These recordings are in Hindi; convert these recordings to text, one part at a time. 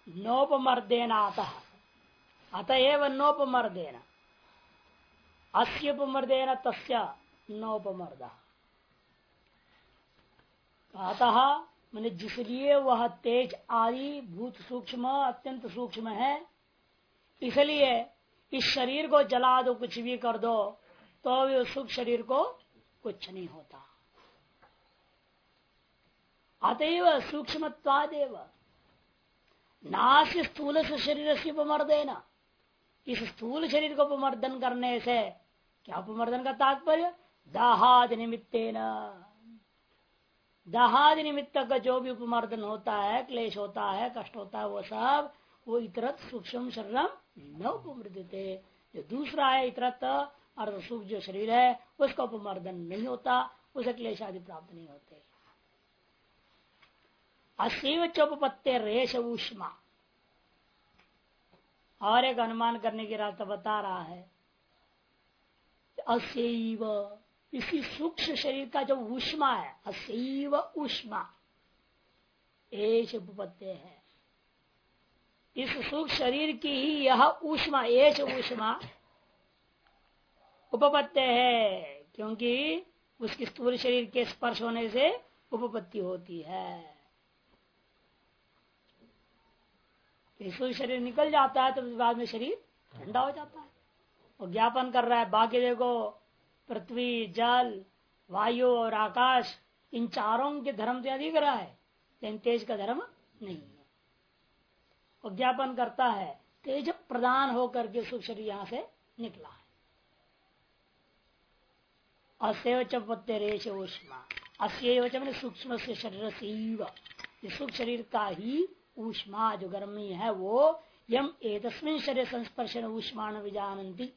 नोपमर्देन अतः अतएव नोपमर्देन अस्योपमर्देन तस्य नोपमर्द। अतः मैंने जिसलिए वह तेज आदि भूत सूक्ष्म अत्यंत सूक्ष्म है, इसलिए इस शरीर को जला दो, कुछ भी कर दो, तो भी उस सूक्ष्म शरीर को कुछ नहीं होता। अतएव सूक्ष्मत्वादेव नास्य स्थूल से शरीर से उपमर्देन, इस स्थूल शरीर को उपमर्दन करने से क्या उपमर्दन का तात्पर्य, दाहादि निमित्तेन, दाहादि निमित्त का जो भी उपमर्दन होता है, क्लेश होता है, कष्ट होता है, वो सब वो इतरत सूक्ष्म शरीरम न उपमृदते, जो दूसरा है इतरत और सूक्ष्म जो शरीर है उसका उपमर्दन नहीं होता, उसे क्लेश आदि प्राप्त नहीं होते। असीव चोपत्ते रेश ऊष्मा, और एक अनुमान करने की रास्ता बता रहा है। असीव इसी सूक्ष्म शरीर का जो ऊष्मा है, असीव ऊष्मा एश उपपत्ते है, इस सूक्ष्म शरीर की ही यह ऊष्मा एश ऊष्मा उपपत्ति है, क्योंकि उसकी स्थूल शरीर के स्पर्श होने से उपपत्ति होती है। स्थूल शरीर निकल जाता है तो बाद में शरीर ठंडा हो जाता है, और ज्ञापन कर रहा है बाकी देखो पृथ्वी जल वायु और आकाश इन चारों के धर्म से अधिक रहा है, लेकिन तेज का धर्म नहीं है। और ज्ञापन करता है तेज प्रदान होकर के सूक्ष्म शरीर यहां से निकला है। असेव चपत्ते रेश ऊष्मा, अस्यैव च सूक्ष्म से शरीर से सूक्ष्म शरीर का ही ऊष्मा जो गर्मी है वो यम एतस्मिन् शरीर संस्पर्शन ऊष्मान विजानन्ति,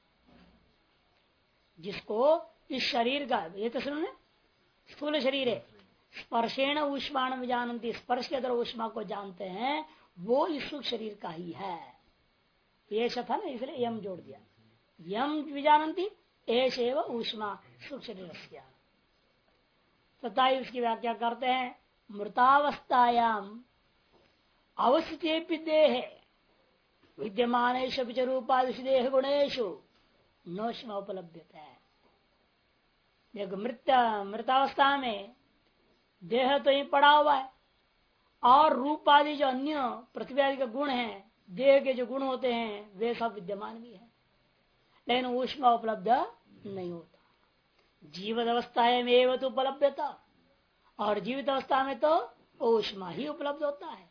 जिसको इस शरीर का एतस्मिन् स्थूल शरीर है स्पर्शेण ऊष्मान विजानन्ति, स्पर्श के द्वारा ऊष्मा को जानते हैं, वो इस सूक्ष्म शरीर का ही है। ये था ना, इसलिए यम जोड़ दिया, यम विजानन्ति एष एव ऊष्मा सूक्ष्म शरीर। तथा उसकी व्याख्या करते हैं, मृतावस्थायाम अवस्थिते देह विद्यमानेषु रूपादिषु देह गुणेशु नोष्मा उपलब्धता है। देखो मृतावस्था में देह तो ही पड़ा हुआ है, और रूप आदि जो अन्य पृथ्वी आदि के गुण हैं, देह के जो गुण होते हैं वे सब विद्यमान भी है, लेकिन ऊष्मा उपलब्ध नहीं होता। जीवित अवस्था में एवं तो उपलब्धता, और जीवित अवस्था में तो ऊष्मा ही उपलब्ध होता है।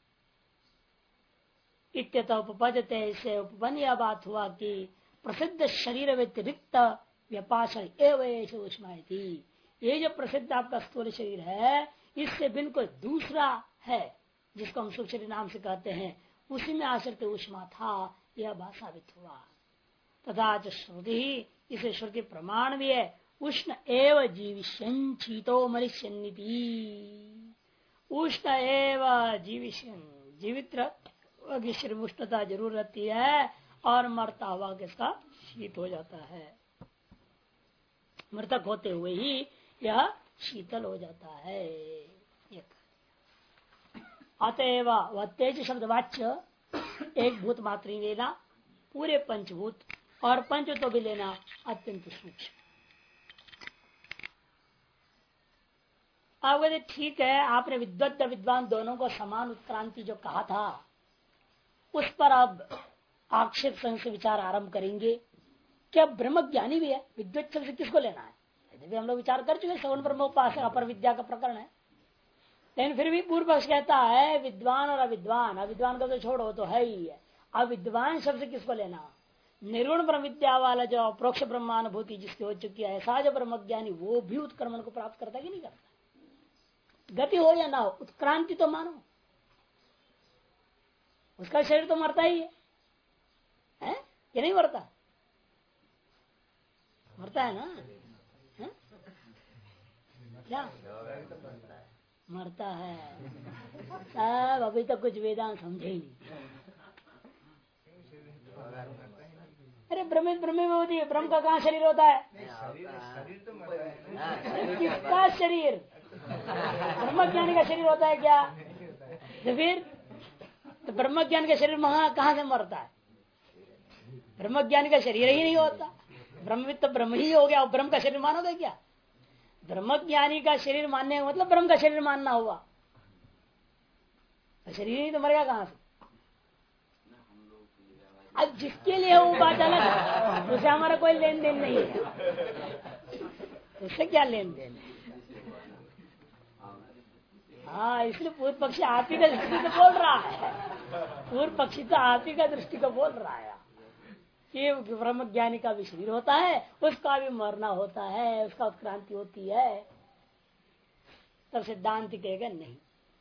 इत्यतः उपपद्यते, इससे उपपन्न यह बात हुआ कि प्रसिद्ध शरीर व्यतिरिक्त व्यपाशय एवं ऊष्मा थी। ये जो प्रसिद्ध आपका स्थूल शरीर है, इससे भिन्न कोई दूसरा है जिसको हम सूक्ष्म शरीर नाम से कहते हैं, उसी में आश्रित ऊष्मा था, यह बात साबित हुआ। तथा श्रुति, इसे श्रुति प्रमाण भी है, उष्ण एव जीविष्यन् शीतो मरिष्यन्निति, उष्ण एव जीविष्यन्, जीवित शरीर उष्णता जरूर रहती है, और मरता हुआ किसका शीत हो जाता है, मृतक होते हुए ही यह शीतल हो जाता है। अतएव वह तेज शब्द वाच्य एक भूत मात्र ही लेना, पूरे पंचभूत और पंच तो भी लेना अत्यंत सूक्ष्म। अब ठीक है, आपने विद्वत विद्वान दोनों को समान उत्क्रांति जो कहा था, उस पर अब आक्षेप से विचार आरंभ करेंगे। क्या ब्रह्म ज्ञानी भी है? विद्वत शब्द से किसको लेना है? यदि भी हम लोग विचार कर चुके, सवन ब्रह्मोपास अपर विद्या का प्रकरण है, लेकिन फिर भी पूर्व पक्ष कहता है विद्वान और अविद्वान, अविद्वान का तो छोड़ो तो है ही है, अविद्वान शब्द किसको लेना? निर्गुण ब्रह्म विद्या वाला जो अप्रोक्ष ब्रह्मानुभूति जिसकी हो चुकी है, ऐसा जो ब्रह्मज्ञानी वो भी उत्क्रमण को प्राप्त करता है कि नहीं करता? गति हो या ना हो, उत्क्रांति तो मानो, उसका शरीर तो मरता ही है? ये नहीं मरता? मरता है ना? है? क्या मरता है? सब अभी तक कुछ वेदांत समझे ही नहीं। अरे ब्रह्म ब्रह्म में होती है, ब्रह्म का कहाँ शरीर होता है? किसका शरीर? ब्रह्मज्ञानी का शरीर होता है क्या? तो फिर तो ब्रह्म ज्ञान का शरीर कहाँ से मरता है? ब्रह्म ज्ञान का शरीर ही नहीं होता। ब्रह्मविद तो ब्रह्म ही हो गया, और ब्रह्म का शरीर मानोगे क्या? ब्रह्म ज्ञानी का शरीर मानने का मतलब ब्रह्म का शरीर मानना हुआ। तो शरीर ही तो मरेगा कहां से? अब जिसके लिए वो बात अलग है, उसे हमारा कोई लेन देन नहीं है। उससे क्या लेन देन है? हाँ, इसलिए पूर्व पक्षी आप ही का दृष्टि को बोल रहा है। पूर्व पक्षी तो आप ही का दृष्टि को बोल रहा है कि ब्रह्म ज्ञानी का भी शरीर होता है, उसका भी मरना होता है, उसका उत्क्रांति होती है। तब सिद्धांत कहेगा नहीं।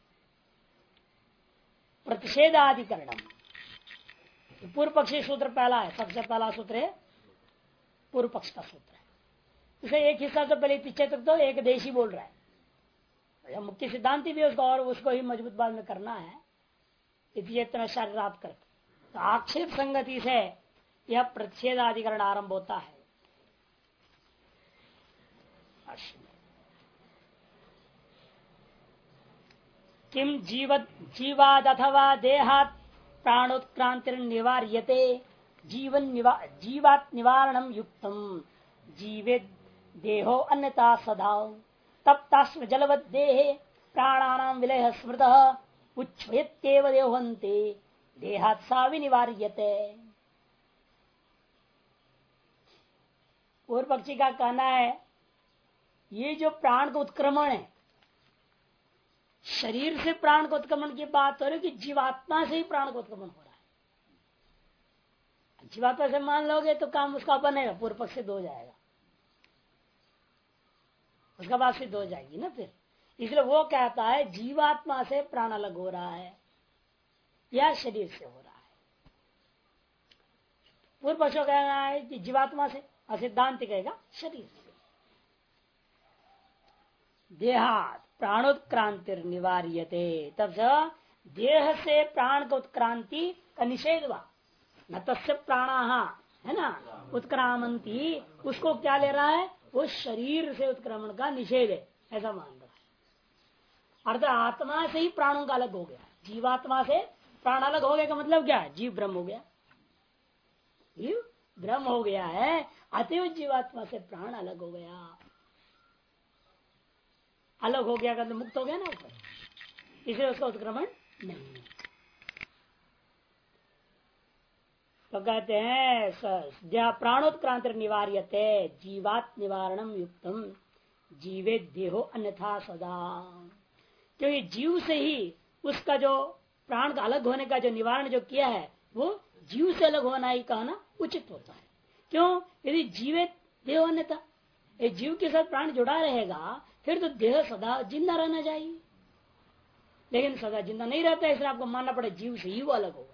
प्रतिषेधाधिकरणम, पूर्व पक्षी सूत्र पहला है, सबसे पहला सूत्र है पूर्व पक्ष का सूत्र है। इसे एक हिस्सा तो पहले पीछे तक तो एक देशी बोल रहा है, मुख्य सिद्धांति भी उसको, और उसको ही मजबूत बाद में करना है इतना शरीरात करके। तो आक्षेप संगति से यह प्रतिषेधाधिकरण आरंभ होता है। किम जीवाद अथवा देहात प्राणोत्क्रांतिर निवार्यते जीवात निवारणम युक्तम जीवे देहो अन्यता सदा तप्तास्म जलवद देहे प्राणानाम विलय स्मृत उच्छ्वयत्येव देहन्ते देहात सा विनिवार्यते। पूर्व पक्षी का कहना है ये जो प्राण का उत्क्रमण है, शरीर से प्राण का उत्क्रमण की बात हो रही है कि जीवात्मा से ही प्राण का उत्क्रमण हो रहा है। जीवात्मा से मान लोगे तो काम उसका बनेगा, पूर्व पक्ष सिद्ध हो जाएगा, उसका बात सिद्ध हो जाएगी ना फिर। इसलिए वो कहता है जीवात्मा से प्राण अलग हो रहा है या शरीर से हो रहा है। पूर्व पक्ष कहना है कि जीवात्मा से, और सिद्धांत कहेगा शरीर से। देहात प्राणोत्क्रांति निवार्यते, तब से देह से प्राण का उत्क्रांति का निषेध हुआ। न तस्य प्राणा है ना उत्क्रामंती, उसको क्या ले रहा है? वो शरीर से उत्क्रमण का निषेध है, ऐसा मान रहा है। अर्थात आत्मा से ही प्राणों का अलग हो गया। जीवात्मा से प्राण अलग हो गया का मतलब क्या है? जीव ब्रह्म हो गया, जीव ब्रह्म हो गया है, अतएव जीवात्मा से प्राण अलग हो गया। अलग हो गया का तो मुक्त हो गया ना ऊपर, इसलिए उसका उत्क्रमण नहीं। तो कहते हैं प्राणोत्क्रांति निवार्यते जीवात निवारणम युक्तम जीवे देहो अन्यथा सदा। क्योंकि जीव से ही उसका जो प्राण का अलग होने का जो निवारण जो किया है, वो जीव से अलग होना ही कहना उचित होता है। क्यों? यदि जीवे देह अन्यथा, ये जीव के साथ प्राण जुड़ा रहेगा, फिर तो देह सदा जिंदा रहना चाहिए, लेकिन सदा जिंदा नहीं रहता, इसलिए आपको मानना पड़े जीव से ही वो अलग हो गया।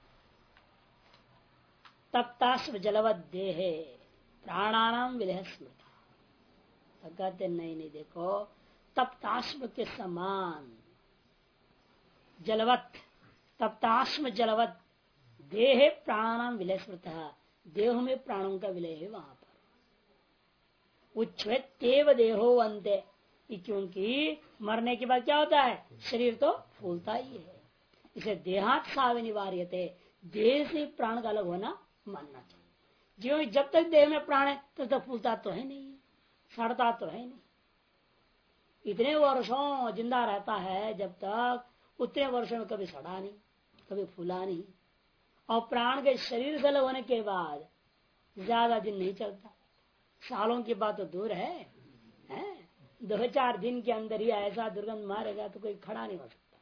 तप्ताश्म जलवत देहे प्राणानाम विलय स्मृता। तो कहते नहीं देखो, तप्ताश्म के समान जलवत, तप्ताश्म जलवत देहे प्राणानाम विलय स्मृता, देह में प्राणों का विलय है वहां पर। उच्छ्वेत्येव देहो अंते, क्योंकि मरने के बाद क्या होता है? शरीर तो फूलता ही है। इसे देहात साविनिवार्यते, देह से प्राण का अलग होना मानना चाहिए। जो जब तक देह में प्राण है तब तक फूलता तो है नहीं, सड़ता तो है नहीं। इतने वर्षों जिंदा रहता है जब तक, उतने वर्षों में कभी सड़ा नहीं, कभी फूला नहीं। और प्राण के शरीर से अलग होने के बाद ज्यादा दिन नहीं चलता, सालों की बात तो दूर है, 2-4 दिन के अंदर ही ऐसा दुर्गंध मारेगा तो कोई खड़ा नहीं हो सकता।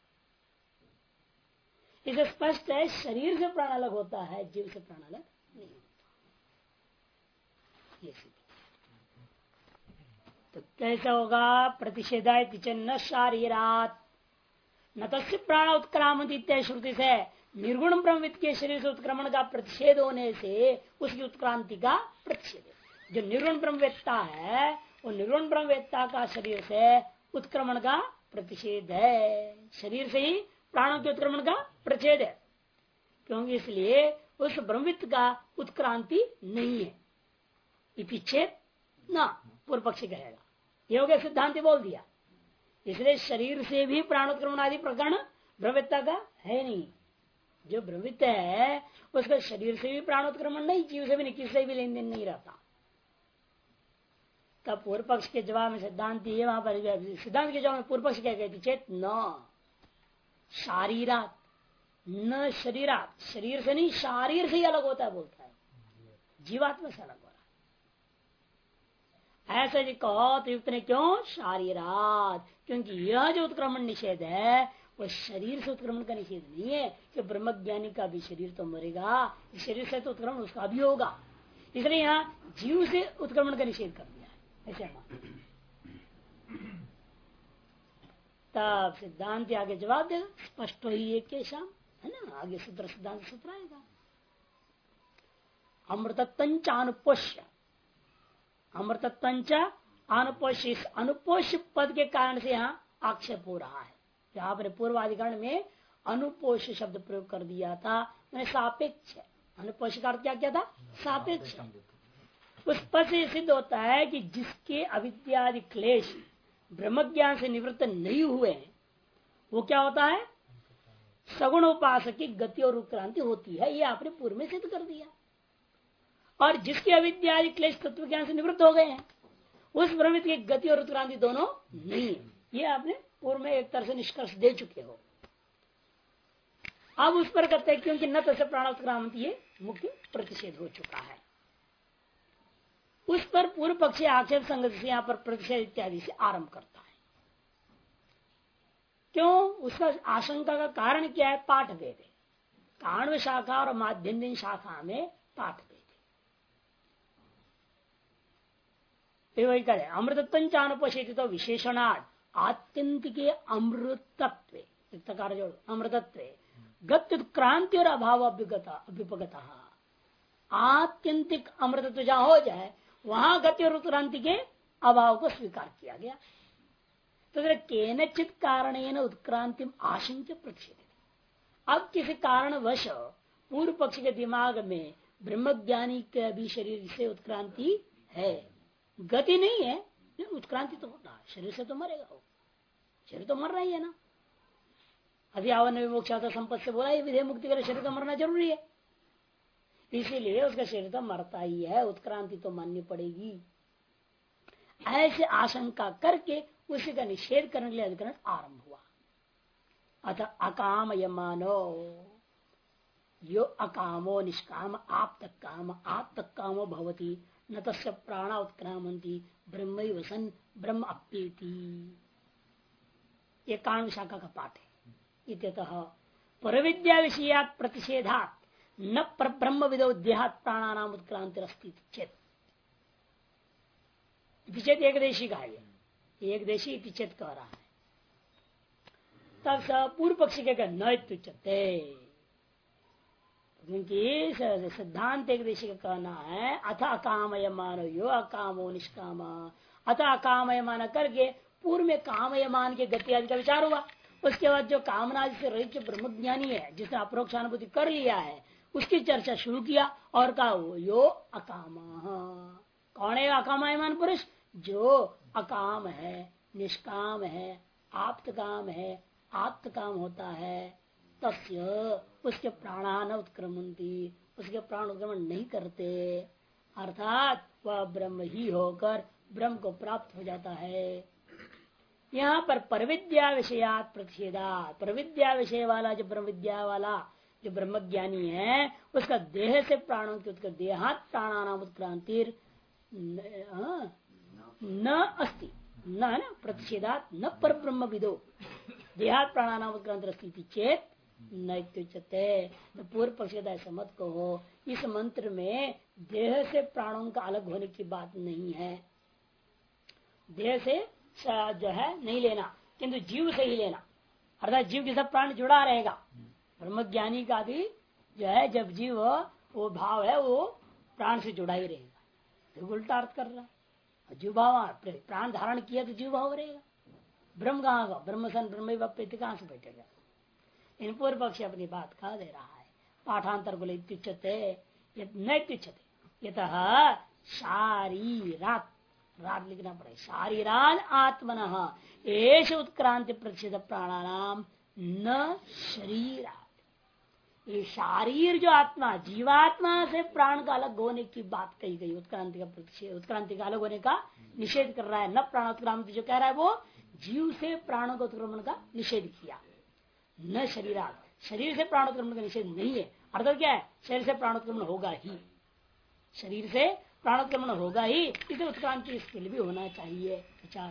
इसे स्पष्ट है, शरीर से प्राण अलग होता है, जीव से प्राण अलग नहीं होता। ये तो कैसा होगा? प्रतिषेधा न शारीरात न तस्य प्राण उत्क्रामंति इत्यादि श्रुति से निर्गुण ब्रह्मविद के शरीर से उत्क्रमण का प्रतिषेध होने से उसकी उत्क्रांति का प्रतिषेध है। जो निर्गुण ब्रह्मवेत्ता है, वो निर्गुण ब्रह्मवेत्ता का शरीर से उत्क्रमण का प्रतिषेध है। शरीर से ही प्राणों के उत्क्रमण का प्रतिषेध है, क्योंकि इसलिए उस ब्रह्मविद का उत्क्रांति नहीं है। पीछे ना पूर्व पक्षी कहेगा, ये हो गया सिद्धांति बोल दिया। इसलिए शरीर से भी प्राणोत्क्रमण आदि प्रकरण ब्रह्मविद्ता का है नहीं। जो ब्रह्मविद है उसका शरीर से भी प्राणोत्क्रमण नहीं, जीव से भी नहीं, किससे भी लेन देन नहीं रहता। तब पूर्व पक्ष के जवाब में सिद्धांत ये वहां पर सिद्धांत के जवाब में पूर्व पक्ष क्या कहती, चेत न शारीरात न शरीरात, शरीर से नहीं शारीर से ही अलग होता है बोलता है, जीवात्मा से अलग हो रहा। ऐसा जी कहो तो युक्त ने क्यों शारीरात, क्योंकि यह जो उत्क्रमण निषेध है वह शरीर से उत्क्रमण का निषेध नहीं है कि ब्रह्मज्ञानी का भी शरीर तो मरेगा, शरीर से तो उत्क्रमण उसका भी होगा, इसलिए यहाँ जीव से उत्क्रमण का निषेध कर दिया है। ऐसे तब सिद्धांत आगे जवाब देगा, स्पष्ट ही एक के शाम है ना, आगे सूत्र सिद्धांत सूत्र आएगा। अमृतत्वंच अनुपोष्य, अमृतत्वंच अनुपोष्य, इस अनुपोष्य पद के कारण से यहाँ आक्षेप हो रहा है। जो आपने पूर्वाधिकरण में अनुपोष्य शब्द प्रयोग कर दिया था, मैंने सापेक्ष, अनुपोष्य का अर्थ क्या किया था, सापेक्ष। उस पद से सिद्ध होता है कि जिसके अविद्यादि क्लेश ब्रह्मज्ञान से निवृत्त नहीं हुए हैं, वो क्या होता है, सगुण उपासक की गति और उत्क्रांति होती है। ये आपने पूर्व में सिद्ध कर दिया। और जिसके अविद्यादि क्लेश तत्व ज्ञान से निवृत्त हो गए हैं, उस ब्रह्मविद की गति और उत्क्रांति दोनों नहीं है। ये आपने पूर्व में एक तरह से निष्कर्ष दे चुके हो। अब उस पर कहते हैं क्योंकि न तस्य प्राणात्क्रांति, ये मुख्य प्रतिषेध हो चुका है। उस पर पूर्व पक्षी आक्षेप संगत से यहाँ पर प्रतिषेध इत्यादि से आरंभ करता है। क्यों, उसका आशंका का कारण क्या है, पाठ भेद है। काण्व शाखा और माध्यम शाखा में पाठ भेद है। वही करें अमृतत्व अनुपशित तो विशेषणार्थ आत्यंतिक अमृतत्व जोड़ अमृतत्व गत्युत्क्रांति और अभाव अभ्युपगत। आत्यंतिक अमृतत्व जहां हो जाए वहां गति और उत्क्रांति के अभाव को स्वीकार किया गया। तो केनचित कारणेन उत्क्रांति आशंक्य प्रतिषेध। अब किसी कारणवश पूर्व पक्ष के दिमाग में ब्रह्मज्ञानी के भी शरीर से उत्क्रांति है, गति नहीं है, उत्क्रांति तो होता है, शरीर से तो मरेगा वो, शरीर तो मर रही है ना। अभी आवन विमोक्षा संपत्ति से बोला, विधेय मुक्ति के लिए शरीर का मरना जरूरी है, इसीलिए उसका शरीर तो मरता ही है, उत्क्रांति तो माननी पड़ेगी। ऐसे आशंका करके उसी का निषेध करने के लिए अधिकरण आरंभ हुआ। अतः अकाम यमानो, यो अकामो निष्काम आप तक कामो भवती न तस्य प्राणा उत्क्रामंती ब्रह्म वसन ब्रह्म अप्येति। ये काण्व शाखा का पाठ है। इत्यतः परविद्या विषयात् प्रतिषेधात् न पर ब्रह्म विदो देहात् प्राणानाम उत्क्रांति चेत। चेत एक देशी का है, एक देशी चेत कह रहा है। तब पूर्व पक्षी के न तुच्यते, क्योंकि सिद्धांत एक देशी का कहना है अथ अकामय मानो यो अकामो निष्काम। अथ अकामय मान करके पूर्व में कामयमान के गति आदि का विचार हुआ। उसके बाद जो कामना से रहित जो ब्रह्मज्ञानी है, जिसने अप्रोक्षानुभूति कर लिया है, उसकी चर्चा शुरू किया और कहा वो यो अकाम। कौन है अकामयमान पुरुष, जो अकाम है, निष्काम है, आप्त काम है, आप्त काम होता है। तस्य उसके प्राणान उत्क्रमंती, उसके प्राण उत्क्रमण नहीं करते, अर्थात वह ब्रह्म ही होकर ब्रह्म को प्राप्त हो जाता है। यहाँ पर परविद्या विषयात प्रतिषेधात, परविद्या विषय वाला जो ब्रह्म विद्या वाला जो ब्रह्मज्ञानी है, उसका देह से प्राणों की उत्क्रांति, देहात प्राणानाम उत्क्रांति न अस्ति, न है ना, प्रतिषेधात न पर ब्रह्म विदो देहात प्राणानाम उत्क्रांति अस्ति चेत नैत्युच्यते। तो पूर्व पक्ष ऐसा मत कहो, इस मंत्र में देह से प्राणों का अलग होने की बात नहीं है। देह से जो है नहीं लेना, किंतु जीव से ही लेना, अर्थात जीव के साथ प्राण जुड़ा रहेगा। ब्रह्मज्ञानी का भी जो है, जब जीव वो भाव है वो प्राण से जुड़ा ही रहेगा। तो उल्टा अर्थ कर रहा है, जीव भाव प्राण धारण किया तो जीव भाव रहेगा। ब्रह्म कहाँ का, ब्रह्म सन ब्रह्म कहाँ से बैठेगा। इन पूर्व पक्ष अपनी बात कह दे रहा है। पाठांतर बोले नैत्युच्यते यतः शारीरात, रात लिखना पड़े, शारीरान आत्मनः एष उत्क्रांति प्रतिषेध प्राणानाम न शरीर। ये शारीर जो आत्मा जीवात्मा से प्राण का अलग होने की बात कही गई, उत्क्रांति का प्रतिषेध, उत्क्रांति का अलग होने का निषेध कर रहा है। न प्राणोत्क्रांति जो कह रहा है वो जीव से प्राणों का उत्क्रमण का निषेध किया। न शरीरात, शरीर से प्राणोत्क्रमण का निषेध नहीं है। अर्थात क्या है, शरीर से प्राणोत्क्रमण होगा ही, शरीर से प्राणोत्क्रमण होगा ही, इसे उत्क्रांति इसके लिए भी होना चाहिए विचार।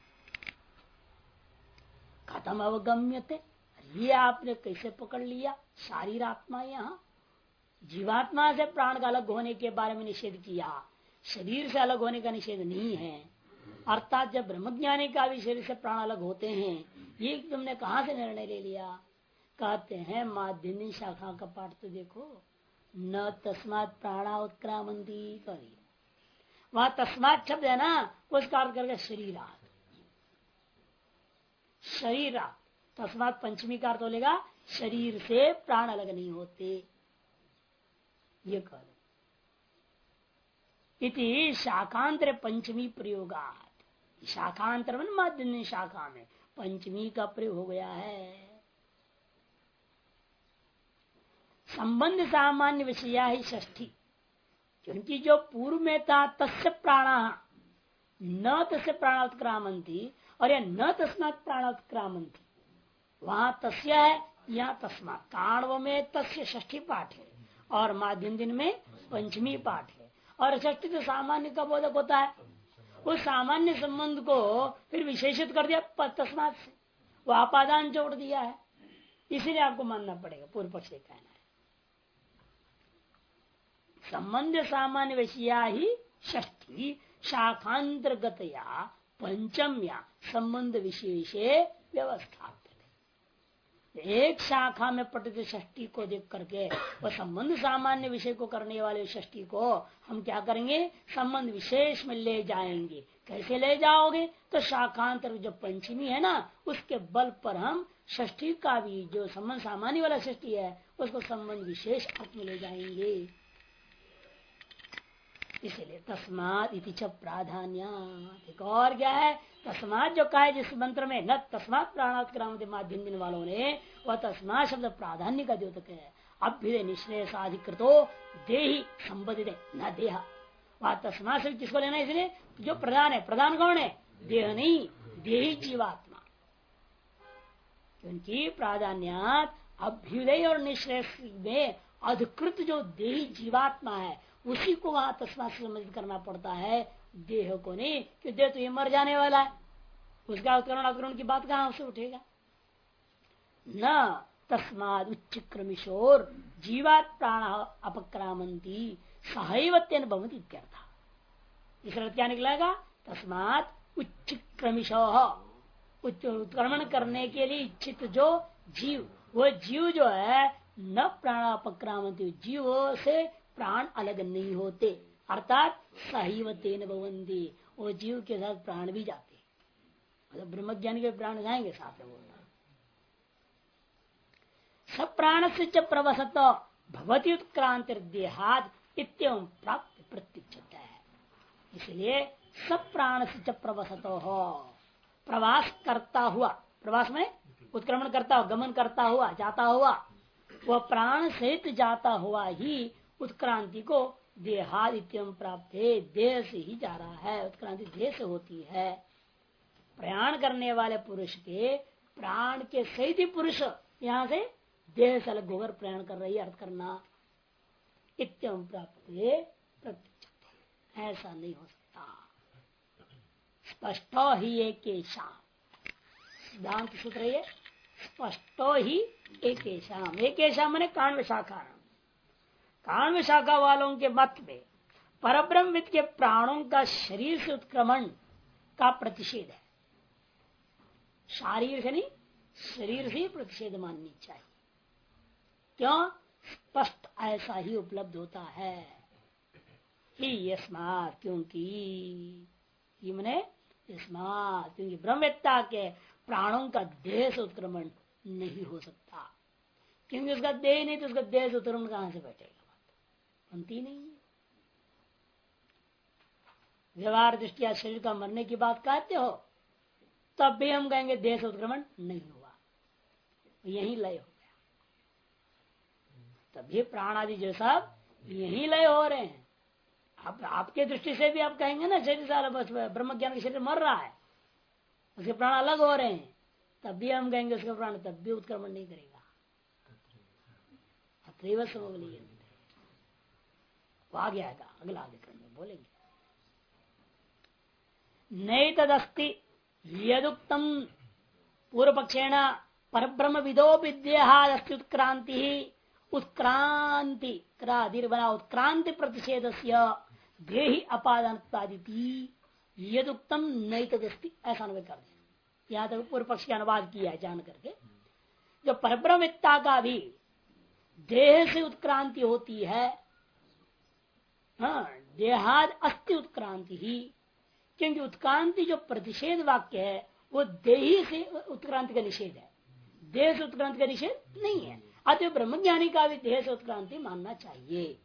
खत्म अवगम्यते, ये आपने कैसे पकड़ लिया? शारीर आत्मा यहाँ जीवात्मा से प्राण का अलग होने के बारे में निषेध किया, शरीर से अलग होने का निषेध नहीं है। अर्थात जब ब्रह्मज्ञानी का भी शरीर से प्राण अलग होते हैं, ये तुमने कहां से निर्णय ले लिया? कहते हैं माध्यमिक शाखा का पाठ तो देखो, न तस्मात् प्राणा उत्क्रामंती करी, वहां तस्मात् शब्द है ना, उसका अर्थ करके शरीरात, शरीरात तस्मात् पंचमी का अर्थ बोलेगा शरीर से प्राण अलग नहीं होते, ये कह दो। इति शाखांतर पंचमी प्रयोगात, शाखांतर में माध्यमिक शाखा में पंचमी का प्रयोग हो गया है। संबंध सामान्य विषया ही षष्ठी, क्योंकि जो पूर्व में था तस्य प्राणा न तस्य प्राणोत्क्रामंती और यह न तस्मात् प्राणोत्क्रामंती, वहां तस्य है, यहाँ तस्मात्। काण्व में तस्य षष्ठी पाठ है और माध्यम दिन में पंचमी पाठ है, और षष्ठी तो सामान्य का बोधक होता है। उस सामान्य संबंध को फिर विशेषित कर दिया तस्मात् से, वो आपादान जोड़ दिया है, इसीलिए आपको मानना पड़ेगा। पूर्व पक्ष कहना है संबंध सामान्य विषया ही षष्ठी शाखांतर्गतया पंचम्या संबंध विशेषे व्यवस्था। एक शाखा में पठित षष्ठी को देख करके वह संबंध सामान्य विषय को करने वाले षष्ठी को हम क्या करेंगे, संबंध विशेष में ले जाएंगे। कैसे ले जाओगे? तो शाखांतर जो पंचमी है ना, उसके बल पर हम षष्ठी का भी जो संबंध सामान्य वाला षष्ठी है उसको संबंध विशेष अर्थ में ले जाएंगे। इसलिए तस्मात् इति च प्राधान्य, एक और क्या है, तस्मात् जो कहा है जिस मंत्र में न तस्मात् प्राणात्क्रामते माध्यम दिन वालों ने, वह तस्मात् शब्द प्राधान्य का द्योतक है। अभ्युदय निश्चय साधिकृतो देहि संबंधित न देह, वह तस्मात् शब्द किसको लेना है? इसलिए जो प्रधान है, प्रधान कौन है? देह नहीं, देही जीवात्मा। क्योंकि प्राधान्यात अभ्युदय और निश्चय में अधिकृत जो देही जीवात्मा है उसी को वहां तस्मात् से संबंधित करना पड़ता है, देह को नहीं। कि देह तो ये मर जाने वाला है, उसका उत्करण अवकरण की बात कहां से उठेगा? न तस्मात् उच्च क्रमिशोर जीवात् प्राण अपक्रामंती सहैवत्यन भवति इत्यर्थ। इस अर्थ क्या निकलेगा? तस्मात् उच्च क्रमिशो, उत्क्रमण करने के लिए इच्छित जो जीव, वो जीव जो है न प्राण अपक्रामंती, जीव से प्राण अलग नहीं होते। अर्थात सहीवतेन भवन्ति, वो जीव के साथ प्राण भी जाते, मतलब ब्रह्मज्ञानी के प्राण जाएंगे साथ में। बोलना सब प्राण से च प्रवसत भवती उत्क्रांति देहाद इत्यम प्राप्त प्रत्युच्यते है। इसलिए सब प्राण से च प्रवसत हो, प्रवास करता हुआ, प्रवास में उत्क्रमण करता हुआ, गमन करता हुआ, जाता हुआ, वह प्राण सहित जाता हुआ ही उत्क्रांति को देहादित्यम प्राप्त है, देह से ही जा रहा है। उत्क्रांति देह से होती है। प्रयाण करने वाले पुरुष के प्राण के सहित ही पुरुष यहाँ से देह से अलग होकर प्रयाण कर रही है। अर्थ करना इत्यम प्राप्त प्रत्युच्यते, ऐसा नहीं हो सकता। स्पष्टो ही एक सिद्धांत सूत्र ये, स्पष्टो ही एक मैंने काण्व शाखा, काण्व शाखा वालों के मत में परब्रह्मविद के प्राणों का शरीर से उत्क्रमण का प्रतिषेध है। शारीर से नहीं, शरीर से ही प्रतिषेध माननी चाहिए। क्यों? स्पष्ट ऐसा ही उपलब्ध होता है ही यस्मात्, क्योंकि यस्मात्, क्योंकि ब्रह्मवेत्ता के प्राणों का देह से उत्क्रमण नहीं हो सकता। क्योंकि उसका देह नहीं तो उसका देह से उत्क्रमण कहां से बैठेगा? बनती नहीं है। व्यवहार दृष्टिया शरीर का मरने की बात कहते हो, तब भी हम कहेंगे देह से उत्क्रमण नहीं हुआ। यही लय हो गया। तभी प्राण आदि जो सब यही लय हो रहे हैं। आपके दृष्टि से भी आप कहेंगे ना शरीर सारा बस ब्रह्म ज्ञान के शरीर मर रहा है, उसके प्राण अलग हो रहे हैं, तब भी हम कहेंगे उसका प्राण तब भी उत्क्रमण नहीं करेगा। अत्रैव समवलीयन्ते आगे आएगा, अगला अधिकरण में बोलेंगे। नहीं तदस्ति यदुक्तम पूर्व पक्षेण परब्रह्म विदो विद्यास्ति उत्क्रांति उत्क्रांति बना उत्क्रांति प्रतिषेध देहि अपादानी यदुक्तम नहीं तदस्ति ऐसा अनुवाद कर दिया। यहाँ तक पूर्व पक्ष के अनुवाद किया है जान करके। जो परब्रह्मविद्ता का भी देह से उत्क्रांति होती है, हाँ देहाद अस्ति उत्क्रांति ही, क्योंकि उत्क्रांति जो प्रतिषेध वाक्य है वो देही से उत्क्रांति का निषेध है, देह से उत्क्रांति का निषेध नहीं है। अतः ब्रह्मज्ञानी का भी देह से उत्क्रांति मानना चाहिए,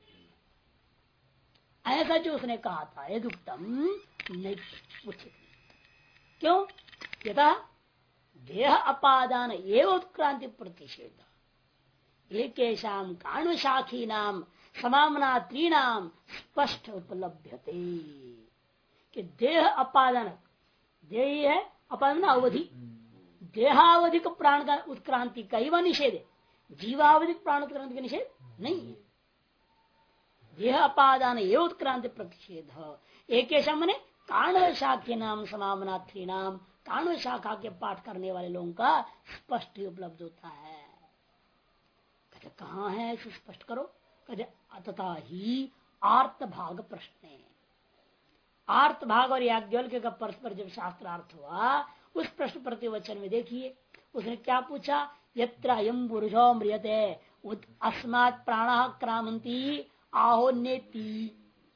ऐसा जो उसने कहा था यदुक्तम नहीं उचित। क्यों? यथा देह अपादान एवं उत्क्रांति प्रतिषेध एकेशाम काण्वशाखी नाम समामनात्रीणाम स्पष्ट उपलभ्यते कि देह अपादन, देह है अपादन अवधि, देहावधिक प्राण का उत्क्रांति का ही वह निषेध है, जीवावधिक प्राण उत्क्रांति का निषेध नहीं है। देह अपादान एवं उत्क्रांति प्रतिषेध एक मैंने काण्व शाखी नाम समामनात्री नाम, काण्व शाखा के पाठ करने वाले लोगों का स्पष्ट ही उपलब्ध होता है। कहते कहाँ है इसे स्पष्ट करो? कहते तथा ही आर्त भाग प्रश्न है। आर्त भाग और याज्ञवल्क्य का परस्पर जब शास्त्रार्थ हुआ उस प्रश्न प्रतिवचन में देखिए उसने क्या पूछा, यत्र अयं पुरुषो म्रियते अस्मात् प्राणः क्रामन्ति आहोन्येति।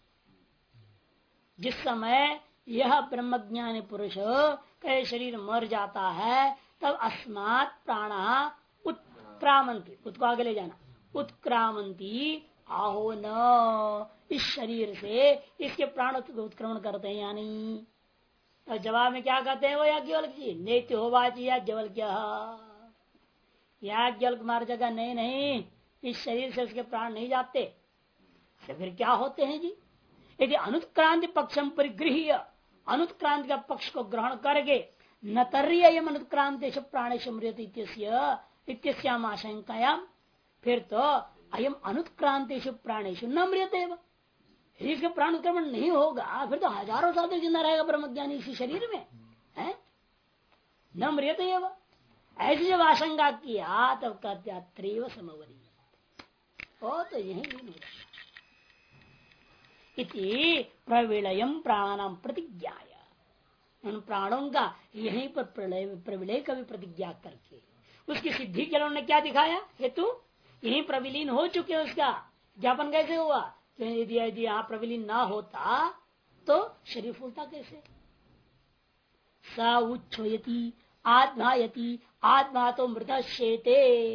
जिस समय यह ब्रह्मज्ञानी पुरुष का शरीर मर जाता है तब अस्मात् प्राणः उत्क्रामन्ति, उत्को आगे ले जाना, उत्क्रामन्ति आहो न, इस शरीर से इसके प्राण उत्क्रमण करते हैं या नहीं। तो जवाब में क्या कहते हैं वो याज्ञवल्क्य जी, नेति होवाची याज्ञवल्क्य, याज्ञवल्क्य मार जगह नहीं नहीं, इस शरीर से उसके प्राण नहीं जाते, फिर क्या होते हैं जी? यदि अनुत्क्रांति पक्षम परिगृह्य, अनुत्क्रांति का पक्ष को ग्रहण करके न तर्ययम अनुत्क्रांति प्राणेश मृत इत्यस्याम आशंकायाम, फिर तो अयम अनुत्क्रांति प्राणेशु न मृत्यते, इसके प्राण उत्क्रमण नहीं होगा, फिर तो हजारों साल तक जिंदा रहेगा ब्रह्मज्ञानी इसी शरीर में है, न मृत्यते। ऐसी जब आशंका किया तब कहते अत्रैव समवरी, ओ तो यही लीन हो जाएगा। इति प्रविलयम प्राणानाम प्रतिज्ञाय, उन प्राणों का यहीं पर प्रविलय का भी प्रतिज्ञा करके उसकी सिद्धि के लिए उन्होंने क्या दिखाया हेतु, यही प्रविलीन हो चुके उसका ज्ञापन कैसे हुआ? तो यदि यहाँ प्रविलीन ना होता तो शरीर फूलता कैसे? स उच्छोयति आत्मायति आत्मा तो मृत शेते,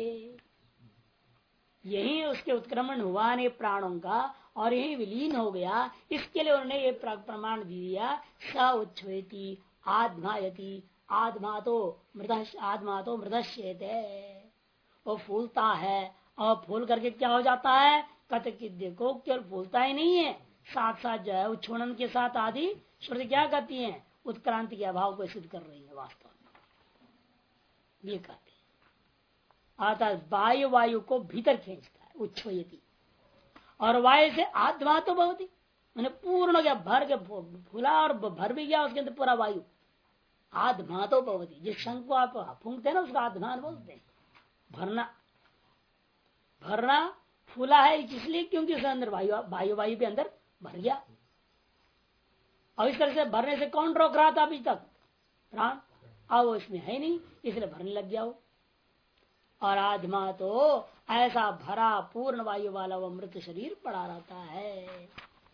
यही उसके उत्क्रमण हुआ ने प्राणों का और यही विलीन हो गया, इसके लिए उन्होंने ये प्रमाण दिया स उच्छोयति आत्मायति आत्मा तो मृदश्येत, वो फूलता है और फूल करके क्या हो जाता है? कहते कि देखो केवल फूलता ही नहीं है, साथ साथ जो है उच्छोड़न के साथ आदि श्रुति क्या कहती है? उत्क्रांति के अभाव को सिद्ध कर रही है वास्तव में, ये कहते हैं। अर्थात वायु वायु को भीतर खींचता है उच्छोयति, और वायु से आत्मा तो बहुत ही मैंने पूर्ण हो गया, भर के फूला और भर भी गया उसके अंदर पूरा वायु, आत्मा तो भवती, जिस शंख को आप फूंकते हैं ना उसका आत्मान बोलते हैं। भरना भरना फूला है इसलिए क्योंकि उसके अंदर वायु वायु भी अंदर भर गया, और इस तरह से भरने से कौन रोक रहा था अभी तक? प्राण, अब वो इसमें है नहीं इसलिए भरने लग गया वो। और आत्मा तो ऐसा भरा पूर्ण वायु वाला वो मृत शरीर पड़ा रहता है।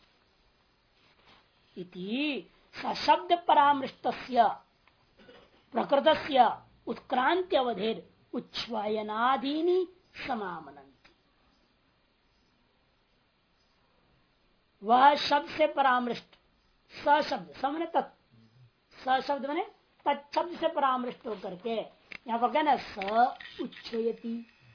इति सशब्द परामृष्टस्य प्रकृतस्य उत्क्रांति अवधेर उच्छ्वायनादीनि समामनन्ति, वह शब्द से परामृष्ट, सशब्द समने तत्, सशब्द मैंने तत्शब्द से परामृष्ट होकर के यहाँ पर क्या ना स उच्छयति,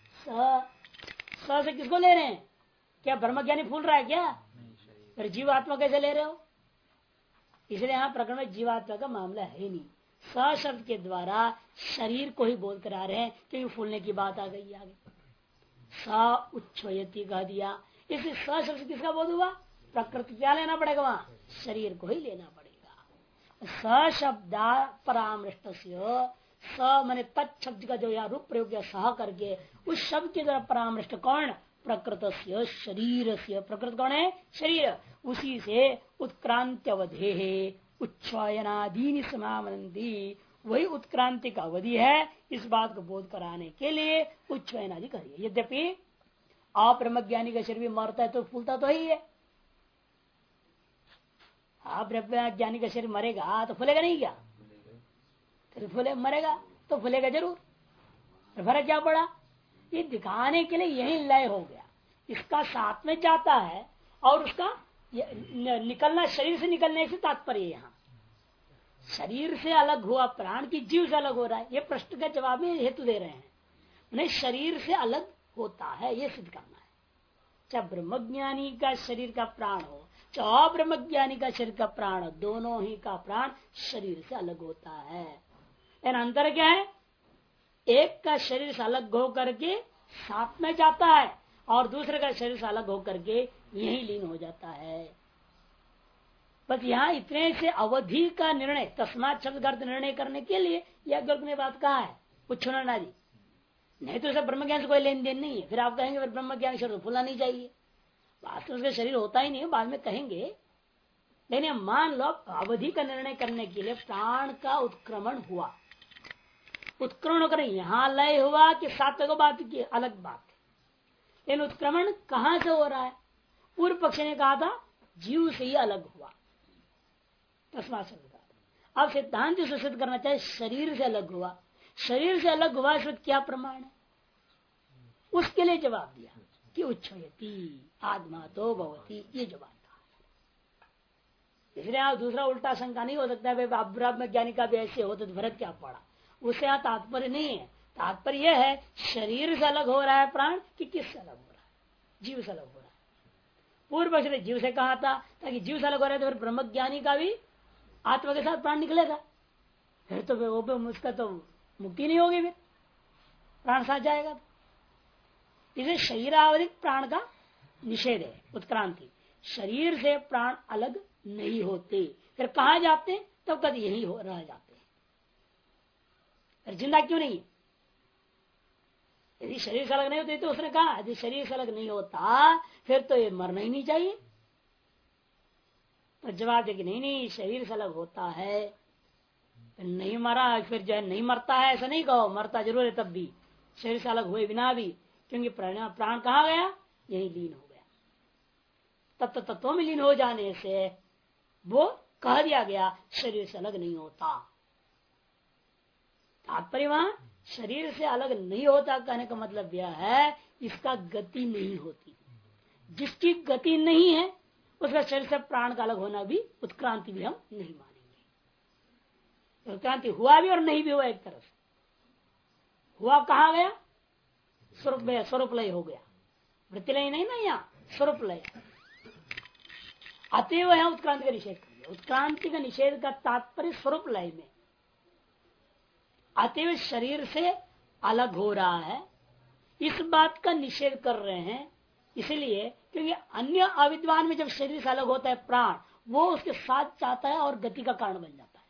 स से किसको ले रहे हैं? क्या ब्रह्मज्ञानी फूल रहा है क्या? फिर जीवात्मा कैसे ले रहे हो? इसलिए यहाँ प्रकरण में जीवात्मा का मामला है ही नहीं। स शब्द के द्वारा शरीर को ही बोध करा रहे हैं, क्योंकि फूलने की बात आ गई आगे। स उच्छयति कह दिया, इसलिए स शब्द किसका बोध हुआ? प्रकृति क्या लेना पड़ेगा? वहां शरीर को ही लेना पड़ेगा। स शब्दा परामृष्ट, स मैंने तत्शब्द का जो यहाँ रूप प्रयोग किया सह करके, उस शब्द के द्वारा परामृष्ट कौन? प्रकृत शरीर से, प्रकृत कौन है? शरीर। उसी से उत्क्रांति अवधे उच्छयनादीनि समावनंती, वही उत्क्रांति का अवधि है। इस बात को बोध कराने के लिए उच्छयनादि करिए। यद्यपि अब्रह्मज्ञानी का शरीर भी मरता है तो फूलता तो ही है। अब्रह्मज्ञानी का शरीर मरेगा तो फूलेगा नहीं क्या? फूले मरेगा तो फूलेगा जरूर। फर्क क्या पड़ा? ये दिखाने के लिए यही लय हो गया। इसका साथ में जाता है और उसका निकलना, शरीर से निकलने से तात्पर्य यहाँ शरीर से अलग हुआ प्राण की जीव से अलग हो रहा है। ये प्रश्न का जवाब में हेतु दे रहे हैं। नहीं, शरीर से अलग होता है, ये सिद्ध करना है। चाहे ब्रह्मज्ञानी का शरीर का प्राण हो, चाहे अब्रह्मज्ञानी का शरीर का प्राण हो, दोनों ही का प्राण शरीर से अलग होता है। लेकिन अंतर क्या है? एक का शरीर से अलग हो करके साथ में जाता है और दूसरे का शरीर से अलग होकर के यही लीन हो जाता है। बस यहाँ इतने से अवधि का निर्णय, तस्मात् शब्द अर्थ निर्णय करने के लिए यह गर्ग ने बात कहा है उच्छुनादि। नहीं तो उसे ब्रह्मज्ञान से कोई लेन देन नहीं है। फिर आप कहेंगे ब्रह्मज्ञान शरीर फूलना नहीं चाहिए, वास्तव उसका शरीर होता ही नहीं है, बाद में कहेंगे। लेकिन मान लो अवधि का निर्णय करने के लिए प्राण का उत्क्रमण हुआ, उत्क्रमण होकर यहाँ लय हुआ कि सात को बात की अलग बात है। लेकिन उत्क्रमण कहां से हो रहा है? पूर्व पक्ष ने कहा था जीव से ही अलग हुआ, तस्मात् शब्द। अब सिद्धांत से सिद्ध करना चाहिए शरीर से अलग हुआ। शरीर से अलग हुआ इसमें क्या प्रमाण है? उसके लिए जवाब दिया कि उच्छयति आत्मा तो भवती, ये जवाब था। इसलिए आप दूसरा उल्टा शंका नहीं हो सकता है ब्रह्म ज्ञानी का भी ऐसे हो तो भरत क्या पड़ा, उससे यहाँ तात्पर्य नहीं है। तात्पर्य यह है शरीर से अलग हो रहा है प्राण कि किससे अलग हो रहा है? जीव से अलग हो रहा है। पूर्व पक्ष ने जीव से कहा था, ताकि जीव से अलग हो रहा है तो फिर ब्रह्मज्ञानी का भी आत्मा के साथ प्राण निकलेगा, फिर तो वो उसका तो मुक्ति नहीं होगी, फिर प्राण साथ जाएगा। इसे शरीरावधिक प्राण का निषेध है, उत्क्रांति। शरीर से प्राण अलग नहीं होते, फिर कहा जाते तब कभी यही रह जाते, फिर जिंदा क्यों नहीं? यदि शरीर से अलग नहीं होते तो उसने कहा यदि शरीर से अलग नहीं होता फिर तो ये मरना ही नहीं चाहिए। तो जवाब दे कि नहीं, शरीर से अलग होता है, नहीं मरा फिर जो है नहीं मरता है ऐसा नहीं कहो, मरता जरूर है तब भी, शरीर से अलग हुए बिना भी, क्योंकि प्राण कहाँ गया? यही लीन हो गया। तत्व में लीन हो जाने से वो कह दिया गया शरीर से अलग नहीं होता। तात्पर्य वहां शरीर से अलग नहीं होता कहने का मतलब यह है इसका गति नहीं होती। जिसकी गति नहीं है उसका शरीर से प्राण का अलग होना भी उत्क्रांति भी हम नहीं मानेंगे। उत्क्रांति हुआ भी और नहीं भी हुआ, एक तरफ हुआ कहा गया? स्वरूप लय हो गया, वृत्तिलय नहीं ना, यहाँ स्वरूप लय। अतएव यहाँ उत्क्रांति का निषेध कर दिया। उत्क्रांति का निषेध का तात्पर्य स्वरूप लय में, अतएव शरीर से अलग हो रहा है इस बात का निषेध कर रहे हैं। इसलिए क्योंकि अन्य अविद्वान में जब शरीर से अलग होता है प्राण, वो उसके साथ जाता है और गति का कारण बन जाता है।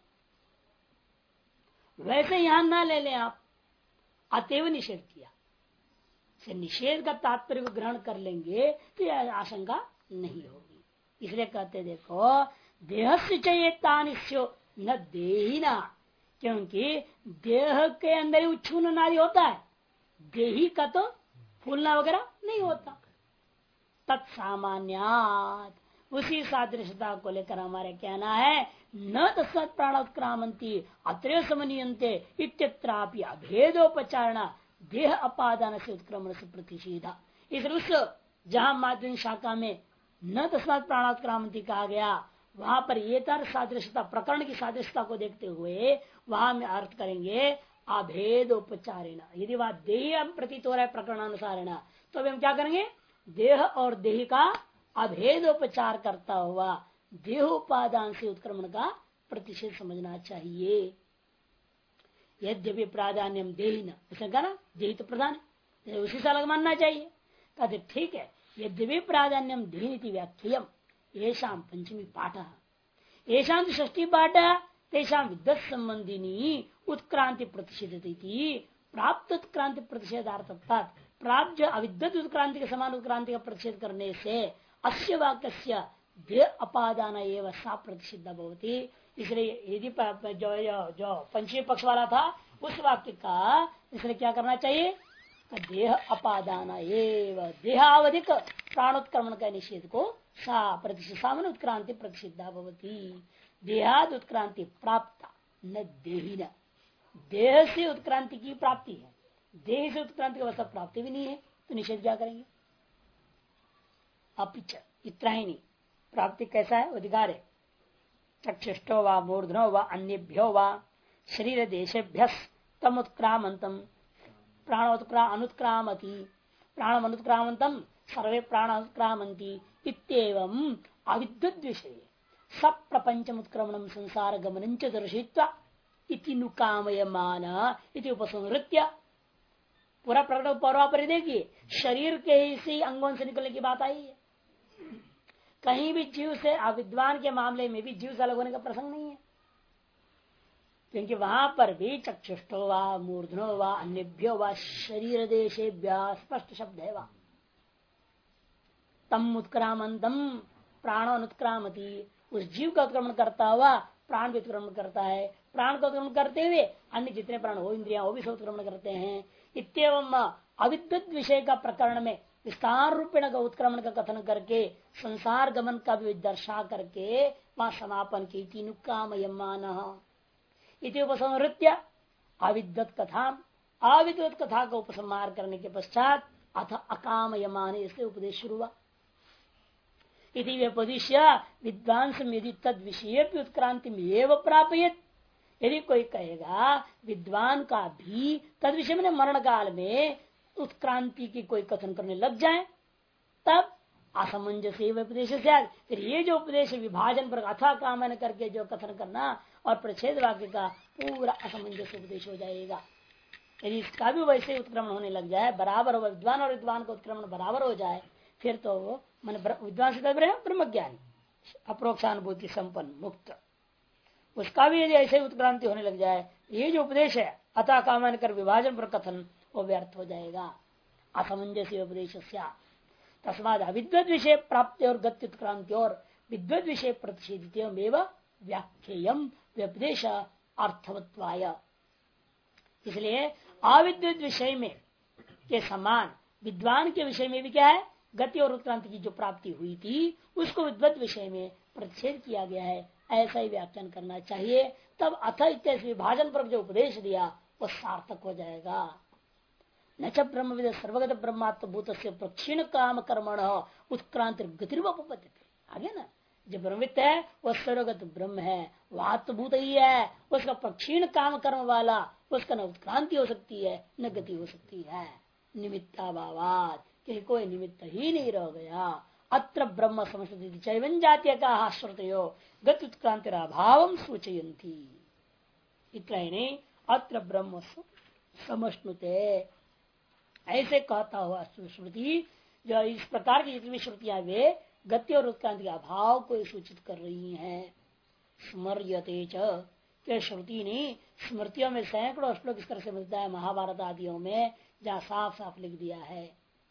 वैसे यहां ना ले लें आप, अतएव निषेध किया, से निषेध का तात्पर्य को ग्रहण कर लेंगे तो यह आशंका नहीं होगी। इसलिए कहते देखो देह से चेतानिश्यो न देहिना, क्योंकि देह के अंदर ही उच्छून नारी होता है, देही का तो फूलना वगैरह नहीं होता। तत्सामान्यात, उसी सादृश्यता को लेकर हमारे कहना है न तत्सत् प्राणोत्क्रामंती अत्र समनियंते इत्यत्रापि अभेदोपचारणा देह अपादान से उत्क्रमण से प्रतिषेधा। इस उस जहां माध्यम शाखा में न तस्मात् प्राणोत्क्रामंती कहा गया, वहां पर ये तर सादृश्यता प्रकरण की सादृश्यता को देखते हुए वहां में अर्थ करेंगे अभेद उपचारेण, यदि वह देह हम प्रतीत हो रहा है प्रकरणानुसारेण, तो अभी हम क्या करेंगे, देह और देह का अभेद उपचार करता हुआ देह उपादान से उत्क्रमण का प्रतिषेध समझना चाहिए। यद्यपि प्राधान्यम देही न, उसने कहा ना देही तो प्रधान है, उसी से अलग मानना चाहिए। कहते ठीक है, यद्यपि प्राधान्यम देही व्याख्यम येषाम पंचमी पाठ, येषाम षष्ठी पाठ तेषाम विद्वत संबंधिनी उत्क्रांति प्रतिषेधती, प्राप्त उत्क्रांति प्रतिषेधार्थ, प्राप्त जो अविद्वत उत्क्रांति के समान उत्क्रांति का प्रतिषेध करने से अस्य वाक्य देह अपादान एवं सा प्रतिषिद्ध भवती। इसलिए यदि जो पंचमी पक्ष वाला था उस वाक्य का इसलिए क्या करना चाहिए, देह अपादान एवं देहावधिक प्राणोत्क्रमण का निषेध को सा प्रतिषिध सामन उत्क्रांति प्रतिषिद्धा भवती। देहाद उत्क्रांति प्राप्त न देही न, देह से उत्क्रांति की प्राप्ति है, देह से उत्क्रांति की अवस्था प्राप्ति भी नहीं है, तो निषेध क्या करेंगे। अपिच इतना ही नहीं, प्राप्ति कैसा है, अधिकार है, चक्षुष्टो व मूर्धनो व अन्यभ्यो व शरीर देशेभ्य तम उत्क्रामंतम अनुत्क्रामती प्राणम अनुत्क्रामंतम सर्वे प्राण अनुत्क्रामंती इत्येवं अविद्युत विषय सब प्रपंचम उत्क्रमणम संसार गमनं च दर्शित्वा इति नुकामयमान इति उपसंहृत्य। पूरा प्रकरण पौरापरि देखिए, शरीर के ही अंगों से निकलने की बात आई है। कहीं भी जीव से, अविद्वान के मामले में भी जीव से अलग होने का प्रसंग नहीं है, क्योंकि वहां पर भी चक्षुष्टो व मूर्धनो व अन्यभ्यो व शरीर देशेभ्य स्पष्ट शब्द है। वह तम उत्क्रामंतम प्राणो अनुत्क्रामती, उस जीव का उत्क्रमण करता हुआ प्राण भी उत्क्रमण करता है, प्राण का उत्क्रमण करते हुए अन्य जितने प्राण हो इंद्रिया वो भी उत्क्रमण करते हैं। इत्येवं अविद्युत विषय का प्रकरण में विस्तार रूपेण का उत्क्रमण का कथन करके संसार गमन का भी दर्शा करके वहां समापन की नुकामयमान इति उपसंहृत्य अविद्युत कथा, अविद्युत कथा का उपसंहार करने के पश्चात अथ अकामयमान इससे उपदेश शुरू हुआ। इति व्यपदिश्य विद्वांस यदि तद विषय उत्क्रांति में प्रापयत, यदि कोई कहेगा विद्वान का भी तद विषय में मरण काल में उत्क्रांति की कोई कथन करने लग जाए, तब असमंजस उपदेश से, फिर ये जो उपदेश विभाजन पर अथा कामन करके जो कथन करना और प्रच्छेद वाक्य का पूरा असमंजस उपदेश हो जाएगा। यदि इसका भी वैसे उत्क्रमण होने लग जाए, बराबर विद्वान और विद्वान का उत्क्रमण बराबर हो जाए, फिर तो मन विद्वान से ब्रह्म ज्ञानी अप्रोक्षानुभूति संपन्न मुक्त, उसका भी यदि ऐसे उत्क्रांति होने लग जाए, ये जो उपदेश है अतः कामन कर विभाजन पर कथन वो व्यर्थ हो जाएगा। असमंजस्य उपदेश तस्माद अविद्वत विषय प्राप्ति और गति उत्क्रांति और विद्वत विषय प्रतिषेधित व्याख्येयम व्यपदेश अर्थवत्वाय। इसलिए अविद्वत विषय में के समान विद्वान के विषय में भी क्या है, गति और उत्क्रांति की जो प्राप्ति हुई थी उसको विद्वत विषय में प्रतिषेध किया गया है, ऐसा ही व्याख्यान करना चाहिए। तब अथ इत्यादि विभाजन पर जो उपदेश दिया वो सार्थक हो जाएगा। न च ब्रह्मविद सर्वगत ब्रह्मात्म भूत से प्रक्षीण काम कर्मण उत्क्रांति गतिर्वपत्ति। आगे ना, जो ब्रह्मविद है वह सर्वगत ब्रह्म है, वह आत्मभूत ही है, उसका प्रक्षीण काम कर्म वाला, उसका न उत्क्रांति हो सकती है न गति हो सकती है। निमित्ताभावात, कि कोई निमित्त ही नहीं रह गया। अत्र ब्रह्म समष्टि चैवन जातीय का श्रुतयो गति उत्क्रांति अभाव सूचयंती। इतना ही नहीं, अत्र ब्रह्म समष्णुते, ऐसे कहता हुआ श्रुति जो इस प्रकार की जितनी श्रुतियां वे गति और उत्क्रांति के अभाव को सूचित कर रही हैं। स्मर्यते च, क्या श्रुति ने स्मृतियों में सैकड़ों श्लोक इस तरह से मिलता है महाभारत आदियों में, जहाँ साफ साफ लिख दिया है।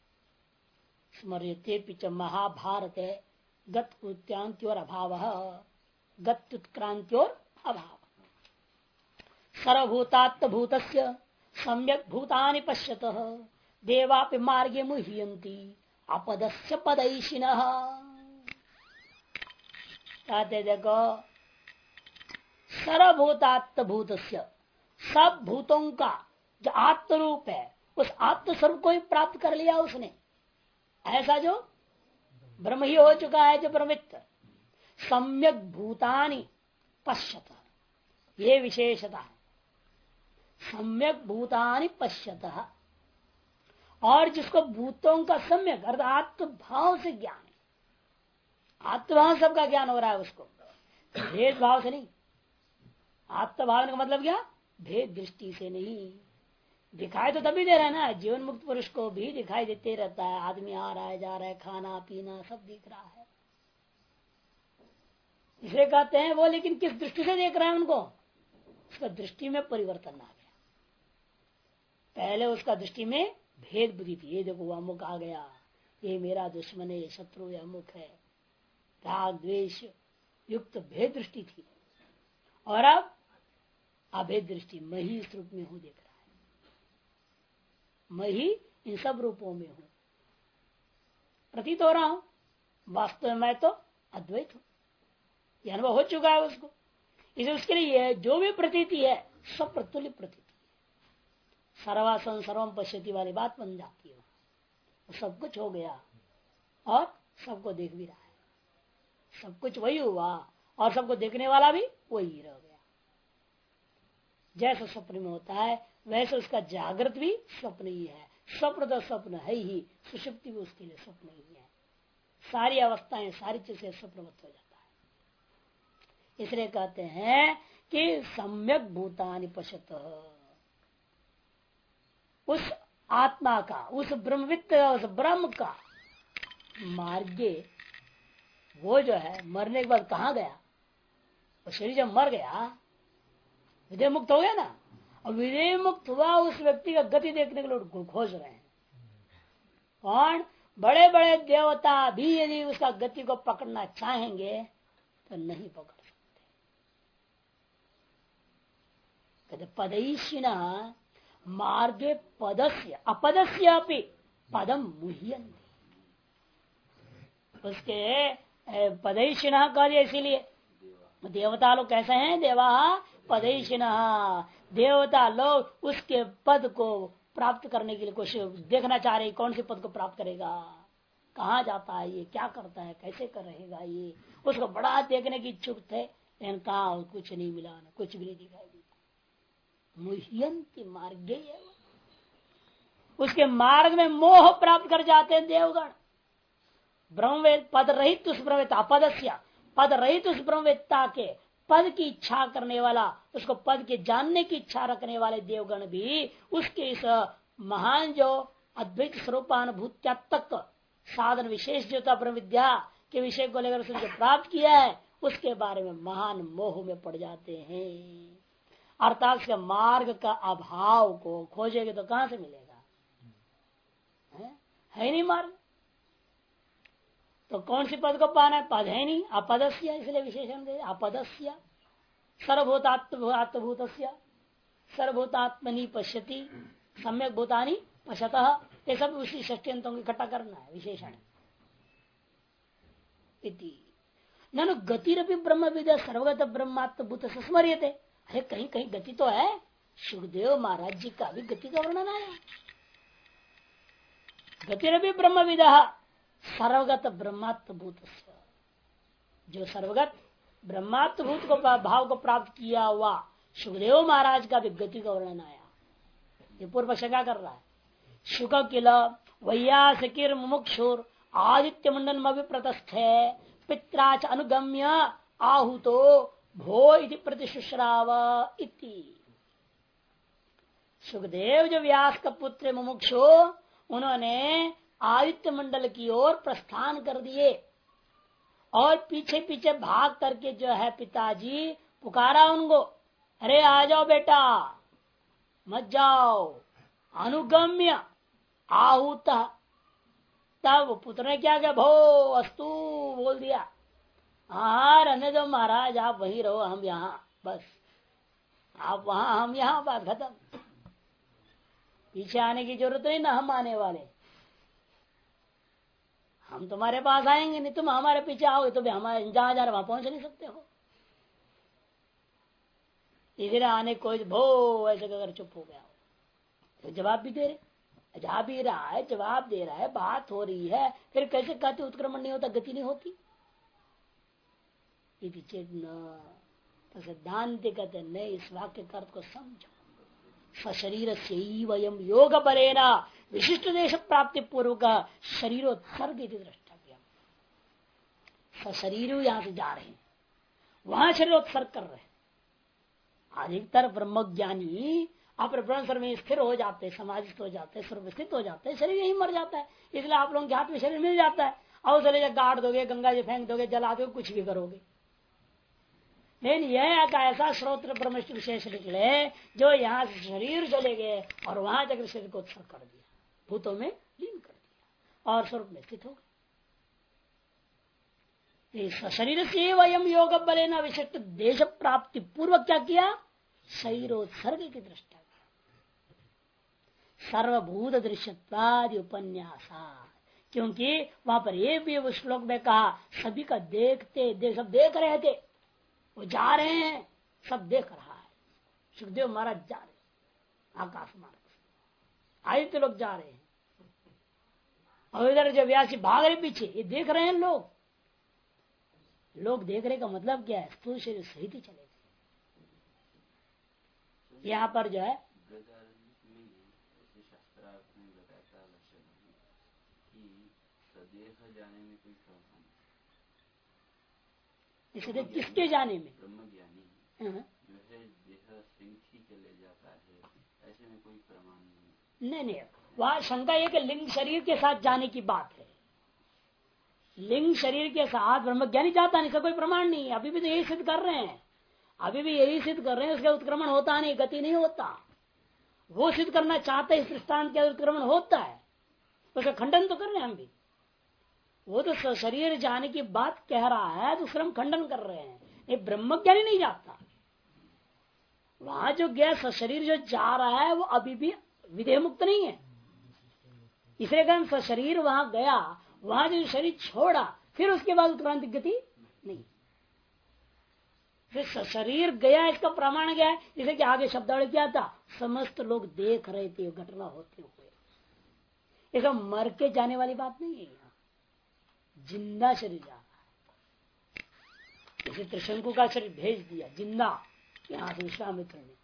स्मर्यते पिच महाभारत गत उत्क्रांति और अभाव, गत उत्क्रांति और अभाव। सर्वभूतात्म भूतस्य सम्यक भूतानि पश्यतः देवापि मार्गे मुह्यन्ति अपदस्य पदैशिनः। कहते देखो, सर्वभूतात्म भूतस्य, सब भूतों का जो आत्म रूप है उस आत्म स्वरूप को ही प्राप्त कर लिया उसने। ऐसा जो ब्रह्म ही हो चुका है, जो ब्रह्मित सम्यक भूतानि पश्यत, ये विशेषता है। सम्यक भूतानि पश्यतः, और जिसको भूतों का सम्यक अर्थात आत्मभाव से ज्ञान है, आत्मभाव सबका ज्ञान हो रहा है उसको, भेद भाव से नहीं। आत्मभाव का मतलब क्या, भेद दृष्टि से नहीं। दिखाई तो तभी दे रहा है ना, जीवन मुक्त पुरुष को भी दिखाई देते रहता है, आदमी आ रहा है जा रहा है, खाना पीना सब दिख रहा है। इसे कहते हैं वो, लेकिन किस दृष्टि से देख रहा है उनको, उसका दृष्टि में परिवर्तन आ गया। पहले उसका दृष्टि में भेद बुद्धि थी, ये देखो वो अमुक आ गया, ये मेरा दुश्मन है, शत्रु है, अमुक है, राग द्वेष युक्त भेद दृष्टि थी। और अब अभेद दृष्टि, मैं ही इस रूप में हूं देख रहा है, मैं ही इन सब रूपों में हूं, प्रतीत हो रहा हूं, वास्तव में मैं तो अद्वैत हूं। यह अनुभव हो चुका है उसको। इसे उसके लिए जो भी प्रतीति है सब प्रतुल्य प्रतीति है, सर्वासन सर्वम पश्यति वाली बात बन जाती है। सब कुछ हो गया और सबको देख भी रहा है, सब कुछ वही हुआ और सबको देखने वाला भी वही रह गया। जैसा स्वप्न में होता है वैसे उसका जागृत भी स्वप्न ही है, स्वप्न तो स्वप्न है ही, सुषुप्ति भी उसके लिए स्वप्न ही है। सारी अवस्थाएं सारी चीजें स्वप्नवत हो जाता है। इसलिए कहते हैं कि सम्यक भूतानि पश्यत, उस आत्मा का, उस ब्रह्मविद, उस ब्रह्म का मार्गे, वो जो है मरने के बाद कहाँ गया, वो शरीर जब मर गया विदेह मुक्त हो गया ना, और विदेह मुक्त हुआ उस व्यक्ति का गति देखने के लिए खोज रहे हैं। कौन, बड़े बड़े देवता भी यदि उसका गति को पकड़ना चाहेंगे तो नहीं पकड़ सकते। कहते पदैशिना मार्गे पदस्य अपदस्य अपि पदम मुह्यन्ति, उसके पदैशिना कह दिया इसीलिए। देवता लोग कैसे हैं, देवा पदैशिना, देवता लोग उसके पद को प्राप्त करने के लिए कोशिश देखना चाह रहे, कौन से पद को प्राप्त करेगा, कहाँ जाता है ये, क्या करता है, कैसे कर रहेगा ये, उसको बड़ा देखने की इच्छुक थे, लेकिन कहा कुछ नहीं मिला, कुछ भी नहीं दिखाई देता। मुह्यन्ति मार्गे, उसके मार्ग में मोह प्राप्त कर जाते हैं देवगण। ब्रह्मवेद पद रहित उस ब्रह्मवेत्ता, अपदस्य पद रहित उस ब्रह्मवेत्ता के पद की इच्छा करने वाला, उसको पद के जानने की इच्छा रखने वाले देवगण भी उसके इस महान जो अद्वैत स्वरूपानुभूत्या तक साधन विशेष जो था ब्रह्म विद्या के विषय को लेकर उसने जो प्राप्त किया है उसके बारे में महान मोह में पड़ जाते हैं। अर्थात उसके मार्ग का अभाव को खोजेंगे तो कहां से मिलेगा, है नहीं मार्ग, तो कौन सी पद को पाना है, पद है नहीं, अपदस्य, इसलिए विशेषण दे अपदस्य, सर्वभूतात्मभूतस्य सर्वभूतात्मनि पश्यति सम्यक भूतानि पश्यतः, ये सब उसी षष्ट्यंतों को इकट्ठा करना है विशेषण। ननु गतिरपि ब्रह्म विद सर्वगत ब्रह्मात्म भूत स्मर्यते, अरे कहीं कहीं गति तो है, सुखदेव महाराज जी का भी गति का वर्णन आया। गतिरपि ब्रह्म विद सर्वगत ब्रह्मात्म भूत, जो सर्वगत ब्रह्मात्म भूत को भाव को प्राप्त किया हुआ सुखदेव महाराज का भी गति का वर्णन आया। ये पूर्व शंका कर रहा है, शुक किल वैयासिकिर मुमुक्षुर आदित्य मंडल अभिप्रतस्थे पित्राच अनुगम्य आहुतो भो इति प्रतिशुश्राव इति। सुखदेव जो व्यास का पुत्र मुमुक्षु, उन्होंने आदित्य मंडल की ओर प्रस्थान कर दिए और पीछे पीछे भाग करके जो है पिताजी पुकारा उनको, अरे आ जाओ बेटा मत जाओ, अनुगम्य आहूत, तब पुत्र ने क्या किया, भो अस्तु बोल दिया, हाँ रहने दो महाराज, आप वहीं रहो, हम यहाँ, बस आप वहां हम यहाँ, बात खत्म, पीछे आने की जरूरत नहीं ना, हम आने वाले, हम तुम्हारे पास आएंगे नहीं, तुम हमारे पीछे आओगे तो भी हमारे जहां जा रहे वहां पहुंच नहीं सकते हो। इधर आने कोई भो ऐसे अगर चुप हो गया हो तो जवाब भी दे रहे, जा भी रहा है, जवाब दे रहा है, बात हो रही है, फिर कैसे कहते उत्क्रमण नहीं होता, गति नहीं होती। चेतना तो सिद्धांत कहते नहीं, इस वाक्य का अर्थ को समझो, सशरीर से वयम योग बलेना विशिष्ट देश प्राप्ति पूर्वक शरीरोत्सर्ग द्रष्टव्य। सशरीर यहां से जा रहे हैं, वहां शरीरोत्सर्ग कर रहे हैं। अधिकतर ब्रह्मज्ञानी अपने ब्रह्म में स्थिर हो जाते, समाधित हो जाते, सर्वस्थित हो जाते, शरीर यही मर जाता है। इसलिए आप लोगों के हाथ में शरीर मिल जाता है, और चले गाड़ दोगे, गंगा जी फेंक दोगे, जला दोगे, कुछ भी करोगे। लेकिन यह एक ऐसा स्रोत्र ब्रह्म विशेष निकले जो यहाँ से शरीर चले गए और वहां जाकर शरीर को उत्सर्ग कर दिया, भूतों में लीन कर दिया और स्वरूप में स्थित हो गए। शरीर से वयम योग बलेना विशिष्ट देश प्राप्ति पूर्वक क्या किया? शरीरोत्सर्ग की दृष्टि। सर्वभूत दृश्यत्वादि उपन्यासा, क्योंकि वहां पर ये भी उस श्लोक में कहा सभी का देखते सब देख रहे थे, वो जा रहे हैं, सब देख रहा है। सुखदेव महाराज जा रहे आकाश मार्ग से, आदित्य लोग जा रहे हैं, और इधर जो व्यासी भाग रहे पीछे, ये देख रहे हैं लोग देख रहे का मतलब क्या है? स्थूल शरीर सहित ही चले गए। यहाँ पर जो है इसलिए किसके जाने में? ब्रह्मज्ञानी जो है देह सिंह ही चले जाता है, ऐसे में कोई प्रमाण नहीं। वहां शंका है कि लिंग शरीर के साथ जाने की बात है। लिंग शरीर के साथ ब्रह्मज्ञानी जाता नहीं, इसका कोई प्रमाण नहीं है। अभी भी तो यही सिद्ध कर रहे हैं, उसका उत्क्रमण होता नहीं, गति नहीं होता। वो सिद्ध करना चाहते इस दृष्टांत के उत्क्रमण होता है, उसका खंडन तो कर रहे हैं हम भी। वो तो शरीर जाने की बात कह रहा है, तो उसका हम खंडन कर रहे हैं। ये ब्रह्मज्ञानी नहीं जाता। वहां जो गया शरीर जो जा रहा है वो अभी भी विधेय मुक्त नहीं है। इसलिए कारण शरीर वहां गया, वहां जो शरीर छोड़ा, फिर उसके बाद उत्क्रांति गति नहीं। शरीर गया इसका प्रमाण क्या है? जैसे कि आगे शब्दावली क्या था? समस्त लोग देख रहे थे घटना होते हुए। इसका मर के जाने वाली बात नहीं है, जिंदा शरीर जा रहा है। जैसे त्रिशंकु का शरीर भेज दिया जिंदा यहां से विश्वामित्र ने,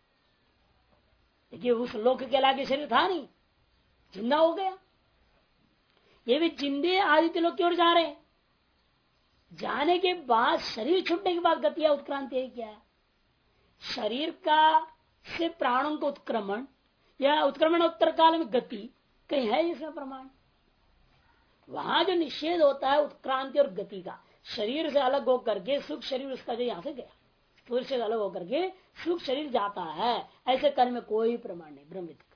देखिए उस लोक के लागे शरीर था नहीं, जिंदा हो गया। ये भी जिंदे आदित्य लोग की ओर जा रहे हैं। जाने के बाद शरीर छूटने के बाद गति या उत्क्रांति है क्या? शरीर का से प्राणों को उत्क्रमण या उत्क्रमण उत्तर काल में गति कहीं है इसका प्रमाण? वहां जो निषेध होता है उत्क्रांति और गति का, शरीर से अलग होकर के सुख शरीर उसका जो यहां से गया, स्थूल से अलग होकर के सुख शरीर जाता है, ऐसे कर्म में कोई प्रमाण नहीं ब्रह्मविद का।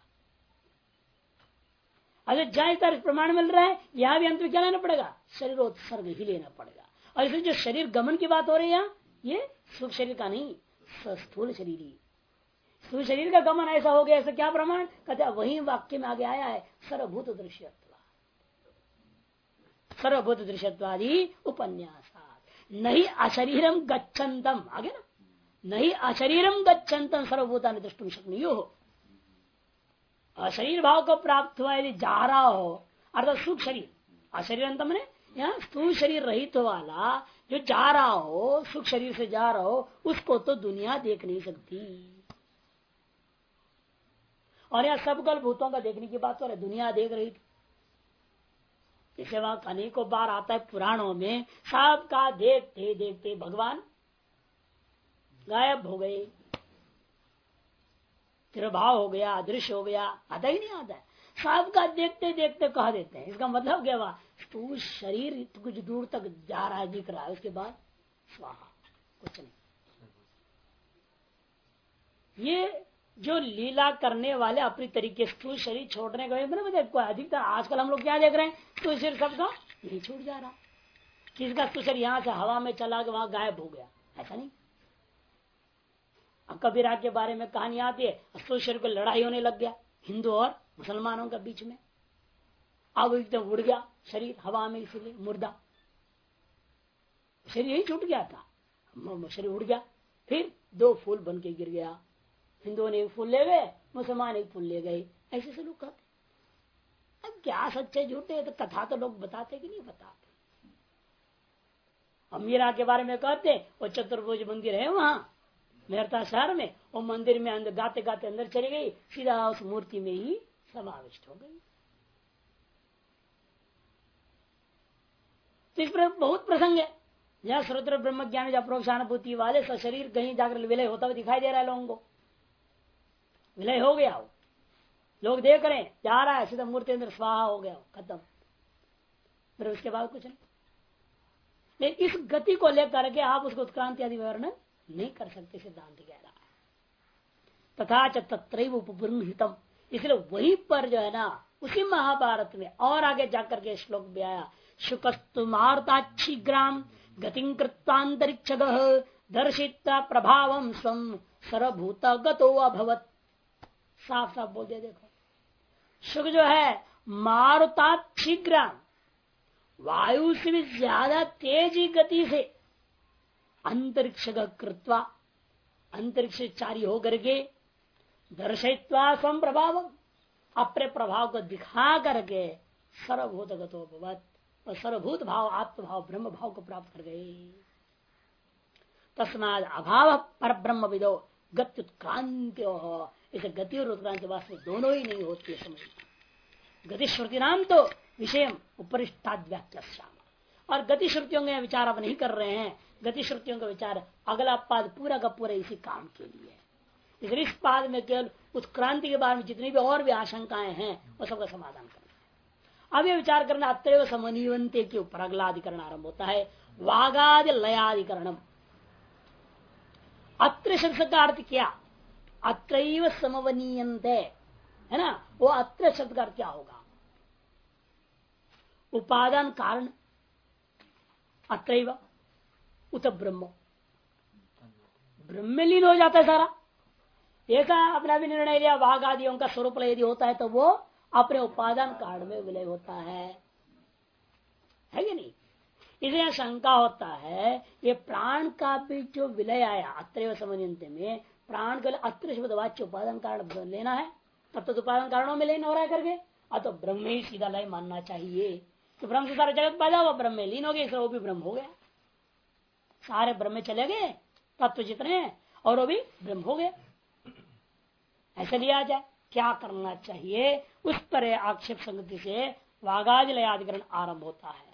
अगर जाए तर प्रमाण मिल रहा है, यहां भी अंत में क्या लेना पड़ेगा? शरीरोत्सर्ग ही लेना पड़ेगा। और इसलिए जो शरीर गमन की बात हो रही है यहाँ, ये सुख शरीर का नहीं, स्थूल शरीर ही। स्थूल शरीर का गमन ऐसा हो गया, ऐसा क्या प्रमाण? कहते वही वाक्य में आगे आया है, सर्वभूत दृश्यत्व, सर्वभूत दृश्यत्वादि उपन्यासा नहीं अशरीरम गच्छन्तम, आगे ना, नहीं अशरीरम गच्छन्तम सर्वभूतानि द्रष्टुम शक्नुयुः हो। अशरीर भाव को प्राप्त हुआ यदि जा रहा हो, अर्थात सुख शरीर, अशरीर अंतम ने यहाँ स्थूल शरीर रहित वाला जो जा रहा हो, सुख शरीर से जा रहा हो, उसको तो दुनिया देख नहीं सकती। और यहाँ सब कल भूतों का देखने की बात हो रही, दुनिया देख रही थी। जैसे वहां अनेकों बार आता है पुराणों में, सबका देखते देखते भगवान गायब हो गए, तिरभाव हो गया, अदृश्य हो गया, आता ही नहीं आता है। सबका देखते देखते कह देते हैं। इसका मतलब क्या हुआ? तू शरीर कुछ दूर तक जा रहा है, दिख रहा है, उसके बाद स्वाहा, कुछ नहीं। ये जो लीला करने वाले अपनी तरीके से शरीर छोड़ने का मतलब अधिकतर आजकल हम लोग क्या देख रहे हैं? तो शरीर सबका यही छूट जा रहा, किसका तो शरीर यहाँ से हवा में चला के वहां गायब हो गया, ऐसा नहीं। अब कबीरा के बारे में कहानी आती है, तो शरीर को लड़ाई होने लग गया हिंदू और मुसलमानों के बीच में, अब एकदम उड़ गया शरीर हवा में, इसीलिए मुर्दा शरीर यही छूट गया था, शरीर उड़ गया, फिर 2 फूल बन के गिर गया। हिंदुओं ने एक फूल ले गए, मुसलमान एक फूल ले गए, ऐसे से लोग कहते। अब क्या सच्चे झूठे, तो कथा तो लोग बताते कि नहीं बताते। अमीरा के बारे में कहते वो चतुर्भुज मंदिर है वहां, मेहरता शहर में वो मंदिर में अंदर गाते गाते अंदर चली गई, सीधा उस मूर्ति में ही समाविष्ट हो गई। तो इस पर बहुत प्रसंग है, जहां श्रोत्र ब्रह्म ज्ञान अप्रोक्षानुभूति वाले सशरीर कहीं जाकर विलय होता हुआ दिखाई दे रहा है लोगों को। विलय हो गया हो, लोग देख रहे हैं, जा रहा है, सीधा मूर्ति अंदर स्वाहा हो गया, खत्म। फिर उसके बाद कुछ नहीं। लेकिन इस गति को लेकर के आप उसको उत्क्रांति आदि विवरण नहीं कर सकते, सिद्धांत कह रहा है। तथा च तत्रैव उपबृंहितम, इसलिए वहीं पर जो है ना, उसी महाभारत में और आगे जाकर के श्लोक भी आया, शुकस्तु मारुताच्छीग्राम गतिं कृत्वांतरिक्ष दर्शिता प्रभावम स्वम सर्वभूत गतो अभवत। साफ साफ बोल दिया। देखो शुक जो है मारुताच्छीग्राम, वायु से भी ज्यादा तेजी गति से अंतरिक्ष कृत्वा, अंतरिक्षचारी होकर के दर्शयित्वा स्वम प्रभाव, अपने प्रभाव को दिखा करके सर्वभूत गतो भवत, और सर्वभूत भाव आत्मभाव ब्रह्म भाव को प्राप्त कर गए। तस्माद अभाव पर ब्रह्म विदो गत्युत्क्रांति हो, इसे गति और उत्क्रांति वास्तव दोनों ही नहीं होती है। समझ गति श्रुति नाम तो विषय उपरिष्टाद व्याख्या, और गति श्रुतियों का विचार आप नहीं कर रहे हैं। गति श्रुतियों का विचार अगला पाद पूरा का पूरा इसी काम के लिए है। इसलिए इस पाद में केवल उत्क्रांति के बारे में जितनी भी और भी आशंकाएं हैं वो सबका समाधान करना है। अब ये विचार करना अत्रैव समन्वयन्ते के ऊपर अगला अधिकरण आरंभ होता है, वागादि लयाधिकरणम। अत्र शब्द का अर्थ क्या, अत्रैव समवनीयन्ते है ना, वो अत्र शब्द का अर्थ क्या होगा, उपादान कारण अत्रैव उत ब्रह्म, ब्रह्म में लीन हो जाता है सारा। ऐसा अपना भी निर्णय लिया, वाघ आदियों का स्वरूप यदि होता है तो वो अपने उपादान कारण में विलय होता है कि नहीं। इसलिए शंका होता है ये प्राण का भी जो विलय आया अत्रैव समन्वयन्ते में, प्राण के लिए अत्र शब्द वाच्य उपादान कारण लेना है, तब तो उपादान कारणों में लीन हो रहा है करके, तो ब्रह्म ही सीधा लय मानना चाहिए। तो ब्रह्म से सारा जगत पैदा हुआ, ब्रह्म में लीन हो गया, वो भी ब्रह्म हो गया, सारे ब्रह्म में चले गए तत्व जितने हैं, और वो भी ब्रह्म हो गए। ऐसे लिया जाए, क्या करना चाहिए उस पर आक्षेप संगति से वागादि लयाधिकरण आरंभ होता है।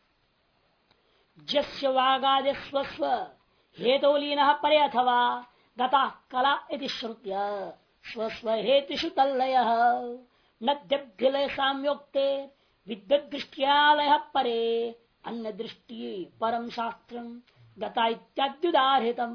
जस्य वागादि स्वस्व हेतुलीन परे अथवा गता कला इति श्रुत्य स्वस्व हेतुषु तल्लय नद्यभ्युलय साम्योक्ते विद्युत दृष्टियालय परे अन्य दृष्टि परम शास्त्रम गता इत्याद्युदाहृतम।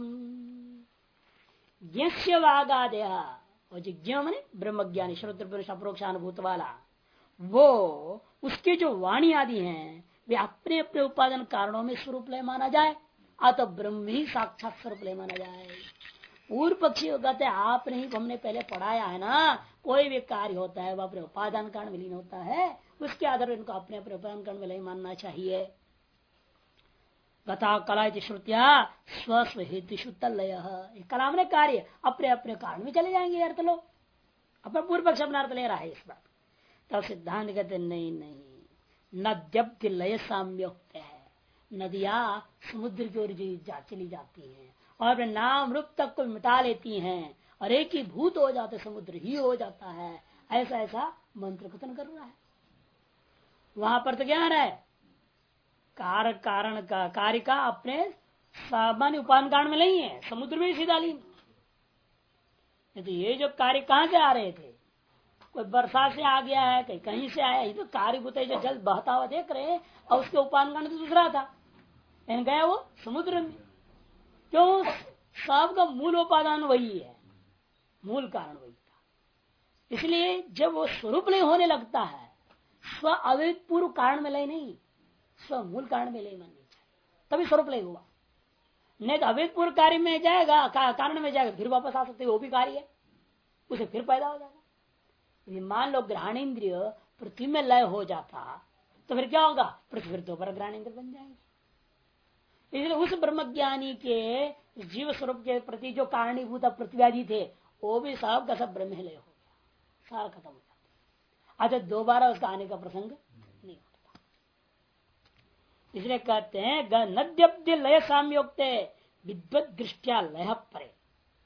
यस्य वागादय, वो जिज्ञ माने ब्रह्मज्ञानी श्रोत्र अप्रोक्षानुभूत वाला, वो उसके जो वाणी आदि हैं वे अपने अपने उपादान कारणों में स्वरूप लय माना जाए, अतः ब्रह्म ही साक्षात स्वरूप लय माना जाए। पूर्व पक्षी कहते हैं आपने ही हमने पहले पढ़ाया है ना, कोई भी कार्य होता है वह अपने उपादान कारण में लीन होता है, उसके आधार पर इनको अपने अपने उपादान कारण में लय मानना चाहिए। गता कला श्रुतिया स्वस्व हेतु तल्लय, कलाम ने कार्य अपने अपने कारण में चले जाएंगे अर्थ लो, अपना पूर्व पक्ष अपना अर्थ ले रहा है इस बात। तब सिद्धांत कहते नहीं नहीं, नद्यब्ध लय साम्योक्त है, नदियां समुद्र की ओर चली जाती हैं और अपने नाम रूप तक को मिटा लेती हैं और एक ही भूत हो जाते, समुद्र ही हो जाता है। ऐसा ऐसा मंत्र कथन कर रहा है। वहां पर तो क्या है, कारक कारण का कार्य का अपने सामान्य उपादान कारण में नहीं है, समुद्र में सीधा लीन। तो ये जो कार्य कहां से आ रहे थे, कोई बरसात से आ गया है, कहीं कहीं से आया, ये तो कार्यभूत है जो जल बहता हुआ देख रहे हैं, और उसके उपादान कारण तो दूसरा था, गया वो समुद्र में। क्यों, सबका मूल उपादान वही है, मूल कारण वही था। इसलिए जब वो स्वरूप लय होने लगता है, स्व अवैध पूर्व कारण में लय नहीं, स्व मूल कारण में लय माननी चाहिए, तभी स्वरूप लय हुआ। नहीं तो अवैध पूर्व कार्य में जाएगा, कारण में जाएगा, फिर वापस आ सकते, वो भी कार्य है, उसे फिर पैदा हो जाएगा। मान लो ग्रहणेन्द्रिय पृथ्वी में लय हो जाता तो फिर क्या होगा, पृथ्वी फिर दोबारा ग्रहणेन्द्रिय बन जाएंगे। इसलिए उस ब्रह्मज्ञानी के जीव स्वरूप के प्रति जो कारणीभूत पृथ्वी आदि थे, वो भी सब का सब ब्रह्म लय हो गया, सारा खत्म हो जाता। अच्छा दोबारा उसका आने का प्रसंग नहीं होता। इसलिए कहते हैं नद्यब्ध लय साम्योक्ते विद्वत दृष्टिया लय परे,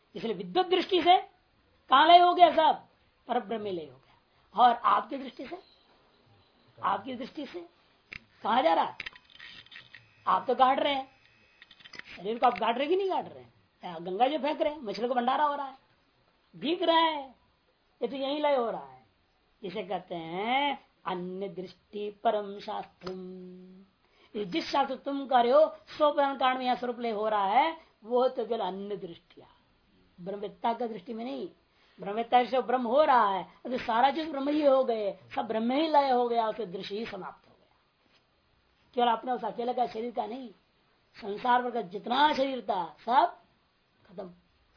इसलिए विद्युत दृष्टि से कहां लय हो गया, सब पर ब्रह्म में लय हो गया। और आपकी दृष्टि से, आपकी दृष्टि से कहा जा रहा है, आप तो गाड़ रहे हैं शरीर को, आप गाड़ रहे कि नहीं गाड़ रहे हैं, गंगा जी फेंक रहे हैं, मछली को भंडारा हो रहा है, दिख रहा है, ये तो यही लय हो रहा है। इसे कहते हैं अन्य दृष्टि परम शास्त्र। जिस शास्त्र तुम कर रहे हो स्वप्रधान कारण में यहाँ स्वरूप लय हो रहा है, वो तो केवल अन्य दृष्टिया, ब्रह्मवेत्ता का दृष्टि में नहीं। ब्रह्मवेत्ता से ब्रह्म हो रहा है तो सारा चीज ब्रह्म ही हो गए, सब ब्रह्म ही लय हो गया, उसके दृश्य ही समाप्त हो गया। केवल अपने उस अकेले का शरीर का नहीं, संसार भर का जितना शरीर था सब खत्म।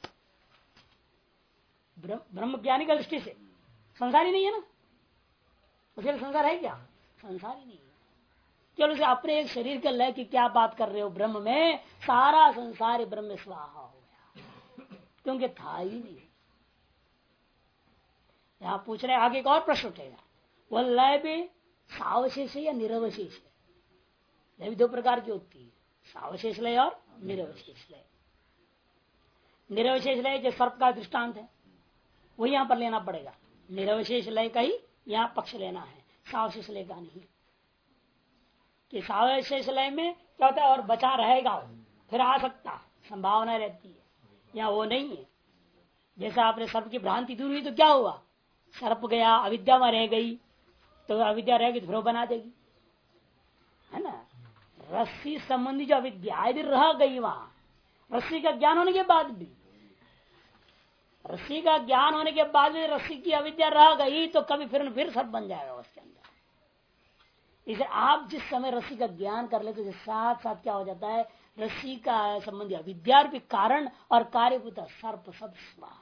ब्रह्म ज्ञानी का दृष्टि से संसार ही नहीं है ना, उसके संसार है क्या, संसार ही नहीं है। केवल उसे अपने एक शरीर के लय की क्या बात कर रहे हो, ब्रह्म में सारा संसार ब्रह्म में स्वाहा हो गया, क्योंकि था ही नहीं। यहां पूछ रहे आगे एक और प्रश्न उठेगा, वह लय भी सावशेष है या निरवशेष है। लय भी दो प्रकार की होती है, सावशेष लय और निरवशेष लय। निरवशेष लय जो सर्प का दृष्टांत है वो यहां पर लेना पड़ेगा, निरवशेष लय का ही यहां पक्ष लेना है, सावशेष लय का नहीं। कि सावशेष लय में क्या होता है, और बचा रहेगा फिर आ सकता संभावना रहती है, यहाँ वो नहीं है। जैसा आपने सर्प की भ्रांति दूर हुई तो क्या हुआ, सर्प गया, अविद्या में रह गई, तो अविद्या रहेगी तो फिर बना देगी, है ना। रस्सी संबंधी जो अविद्या भी रह गई वहां, रस्सी का ज्ञान होने के बाद भी, रस्सी का ज्ञान होने के बाद भी रस्सी की अविद्या रह गई तो कभी फिर सर्प बन जाएगा उसके अंदर। इसे आप जिस समय रस्सी का ज्ञान कर लेते तो साथ साथ क्या हो जाता है, रस्सी का संबंधी अविद्या भी कारण और कार्यभूत सर्प सब स्वाहा,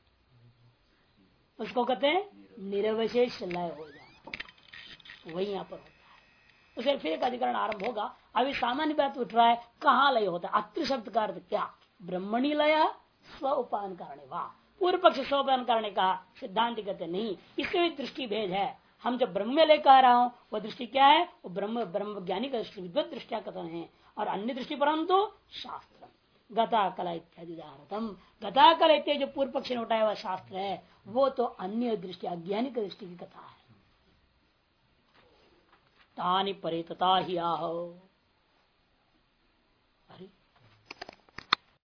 उसको कहते हैं निरवशेष लय हो जाना, वही यहाँ पर होता है। उसे फिर एक अधिकरण आरंभ होगा। अभी सामान्य बात उठ रहा है, कहाँ लय होता है, अत्र शब्द का अर्थ क्या, ब्रह्मणी लय स्व उपादान कारण, वाह पूर्व पक्ष स्व उपादान कारण का सिद्धांत कहते नहीं, इसके भी दृष्टि भेद है। हम जब ब्रह्म में लेकर आ रहा हूं वो दृष्टि क्या है, वो ब्रह्म ज्ञानी का दृष्टि विद्वत दृष्टिया कथन है, और अन्य दृष्टि परंतु शास्त्र गता कला इत्यादि उदाहरणम। गता कला इत्यादि जो पूर्व पक्ष ने उठाया हुआ शास्त्र है वो तो अन्य दृष्टि अज्ञानी की दृष्टि की कथा है। तानि परे तथा ही आहो,